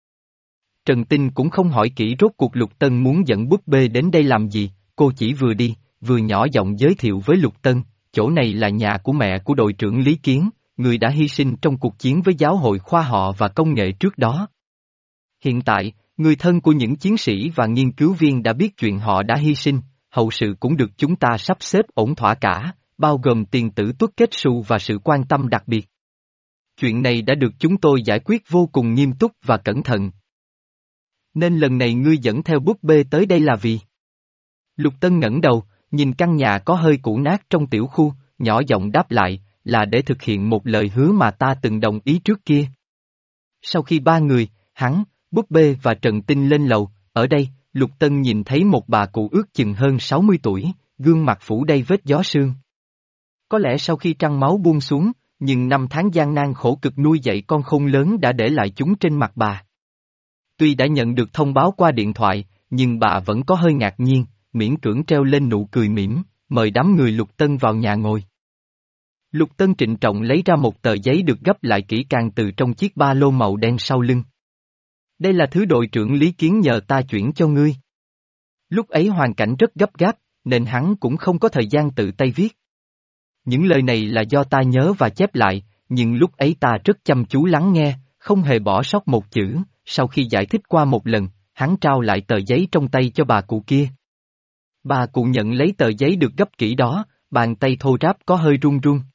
Trần Tinh cũng không hỏi kỹ rốt cuộc Lục Tân muốn dẫn búp bê đến đây làm gì, cô chỉ vừa đi, vừa nhỏ giọng giới thiệu với Lục Tân, chỗ này là nhà của mẹ của đội trưởng Lý Kiến, người đã hy sinh trong cuộc chiến với giáo hội khoa học và công nghệ trước đó. Hiện tại, người thân của những chiến sĩ và nghiên cứu viên đã biết chuyện họ đã hy sinh, hậu sự cũng được chúng ta sắp xếp ổn thỏa cả, bao gồm tiền tử tuất kết xù và sự quan tâm đặc biệt. Chuyện này đã được chúng tôi giải quyết vô cùng nghiêm túc và cẩn thận. Nên lần này ngươi dẫn theo búp bê tới đây là vì? Lục Tân ngẩng đầu, nhìn căn nhà có hơi cũ nát trong tiểu khu, nhỏ giọng đáp lại, là để thực hiện một lời hứa mà ta từng đồng ý trước kia. Sau khi ba người, hắn, búp bê và Trần Tinh lên lầu, ở đây, Lục Tân nhìn thấy một bà cụ ước chừng hơn sáu mươi tuổi, gương mặt phủ đầy vết gió sương. Có lẽ sau khi trăng máu buông xuống, nhưng năm tháng gian nan khổ cực nuôi dạy con khôn lớn đã để lại chúng trên mặt bà. Tuy đã nhận được thông báo qua điện thoại, nhưng bà vẫn có hơi ngạc nhiên, miễn cưỡng treo lên nụ cười mỉm, mời đám người Lục Tân vào nhà ngồi. Lục Tân trịnh trọng lấy ra một tờ giấy được gấp lại kỹ càng từ trong chiếc ba lô màu đen sau lưng. Đây là thứ đội trưởng Lý Kiến nhờ ta chuyển cho ngươi. Lúc ấy hoàn cảnh rất gấp gáp, nên hắn cũng không có thời gian tự tay viết. Những lời này là do ta nhớ và chép lại, nhưng lúc ấy ta rất chăm chú lắng nghe, không hề bỏ sót một chữ, sau khi giải thích qua một lần, hắn trao lại tờ giấy trong tay cho bà cụ kia. Bà cụ nhận lấy tờ giấy được gấp kỹ đó, bàn tay thô ráp có hơi run run.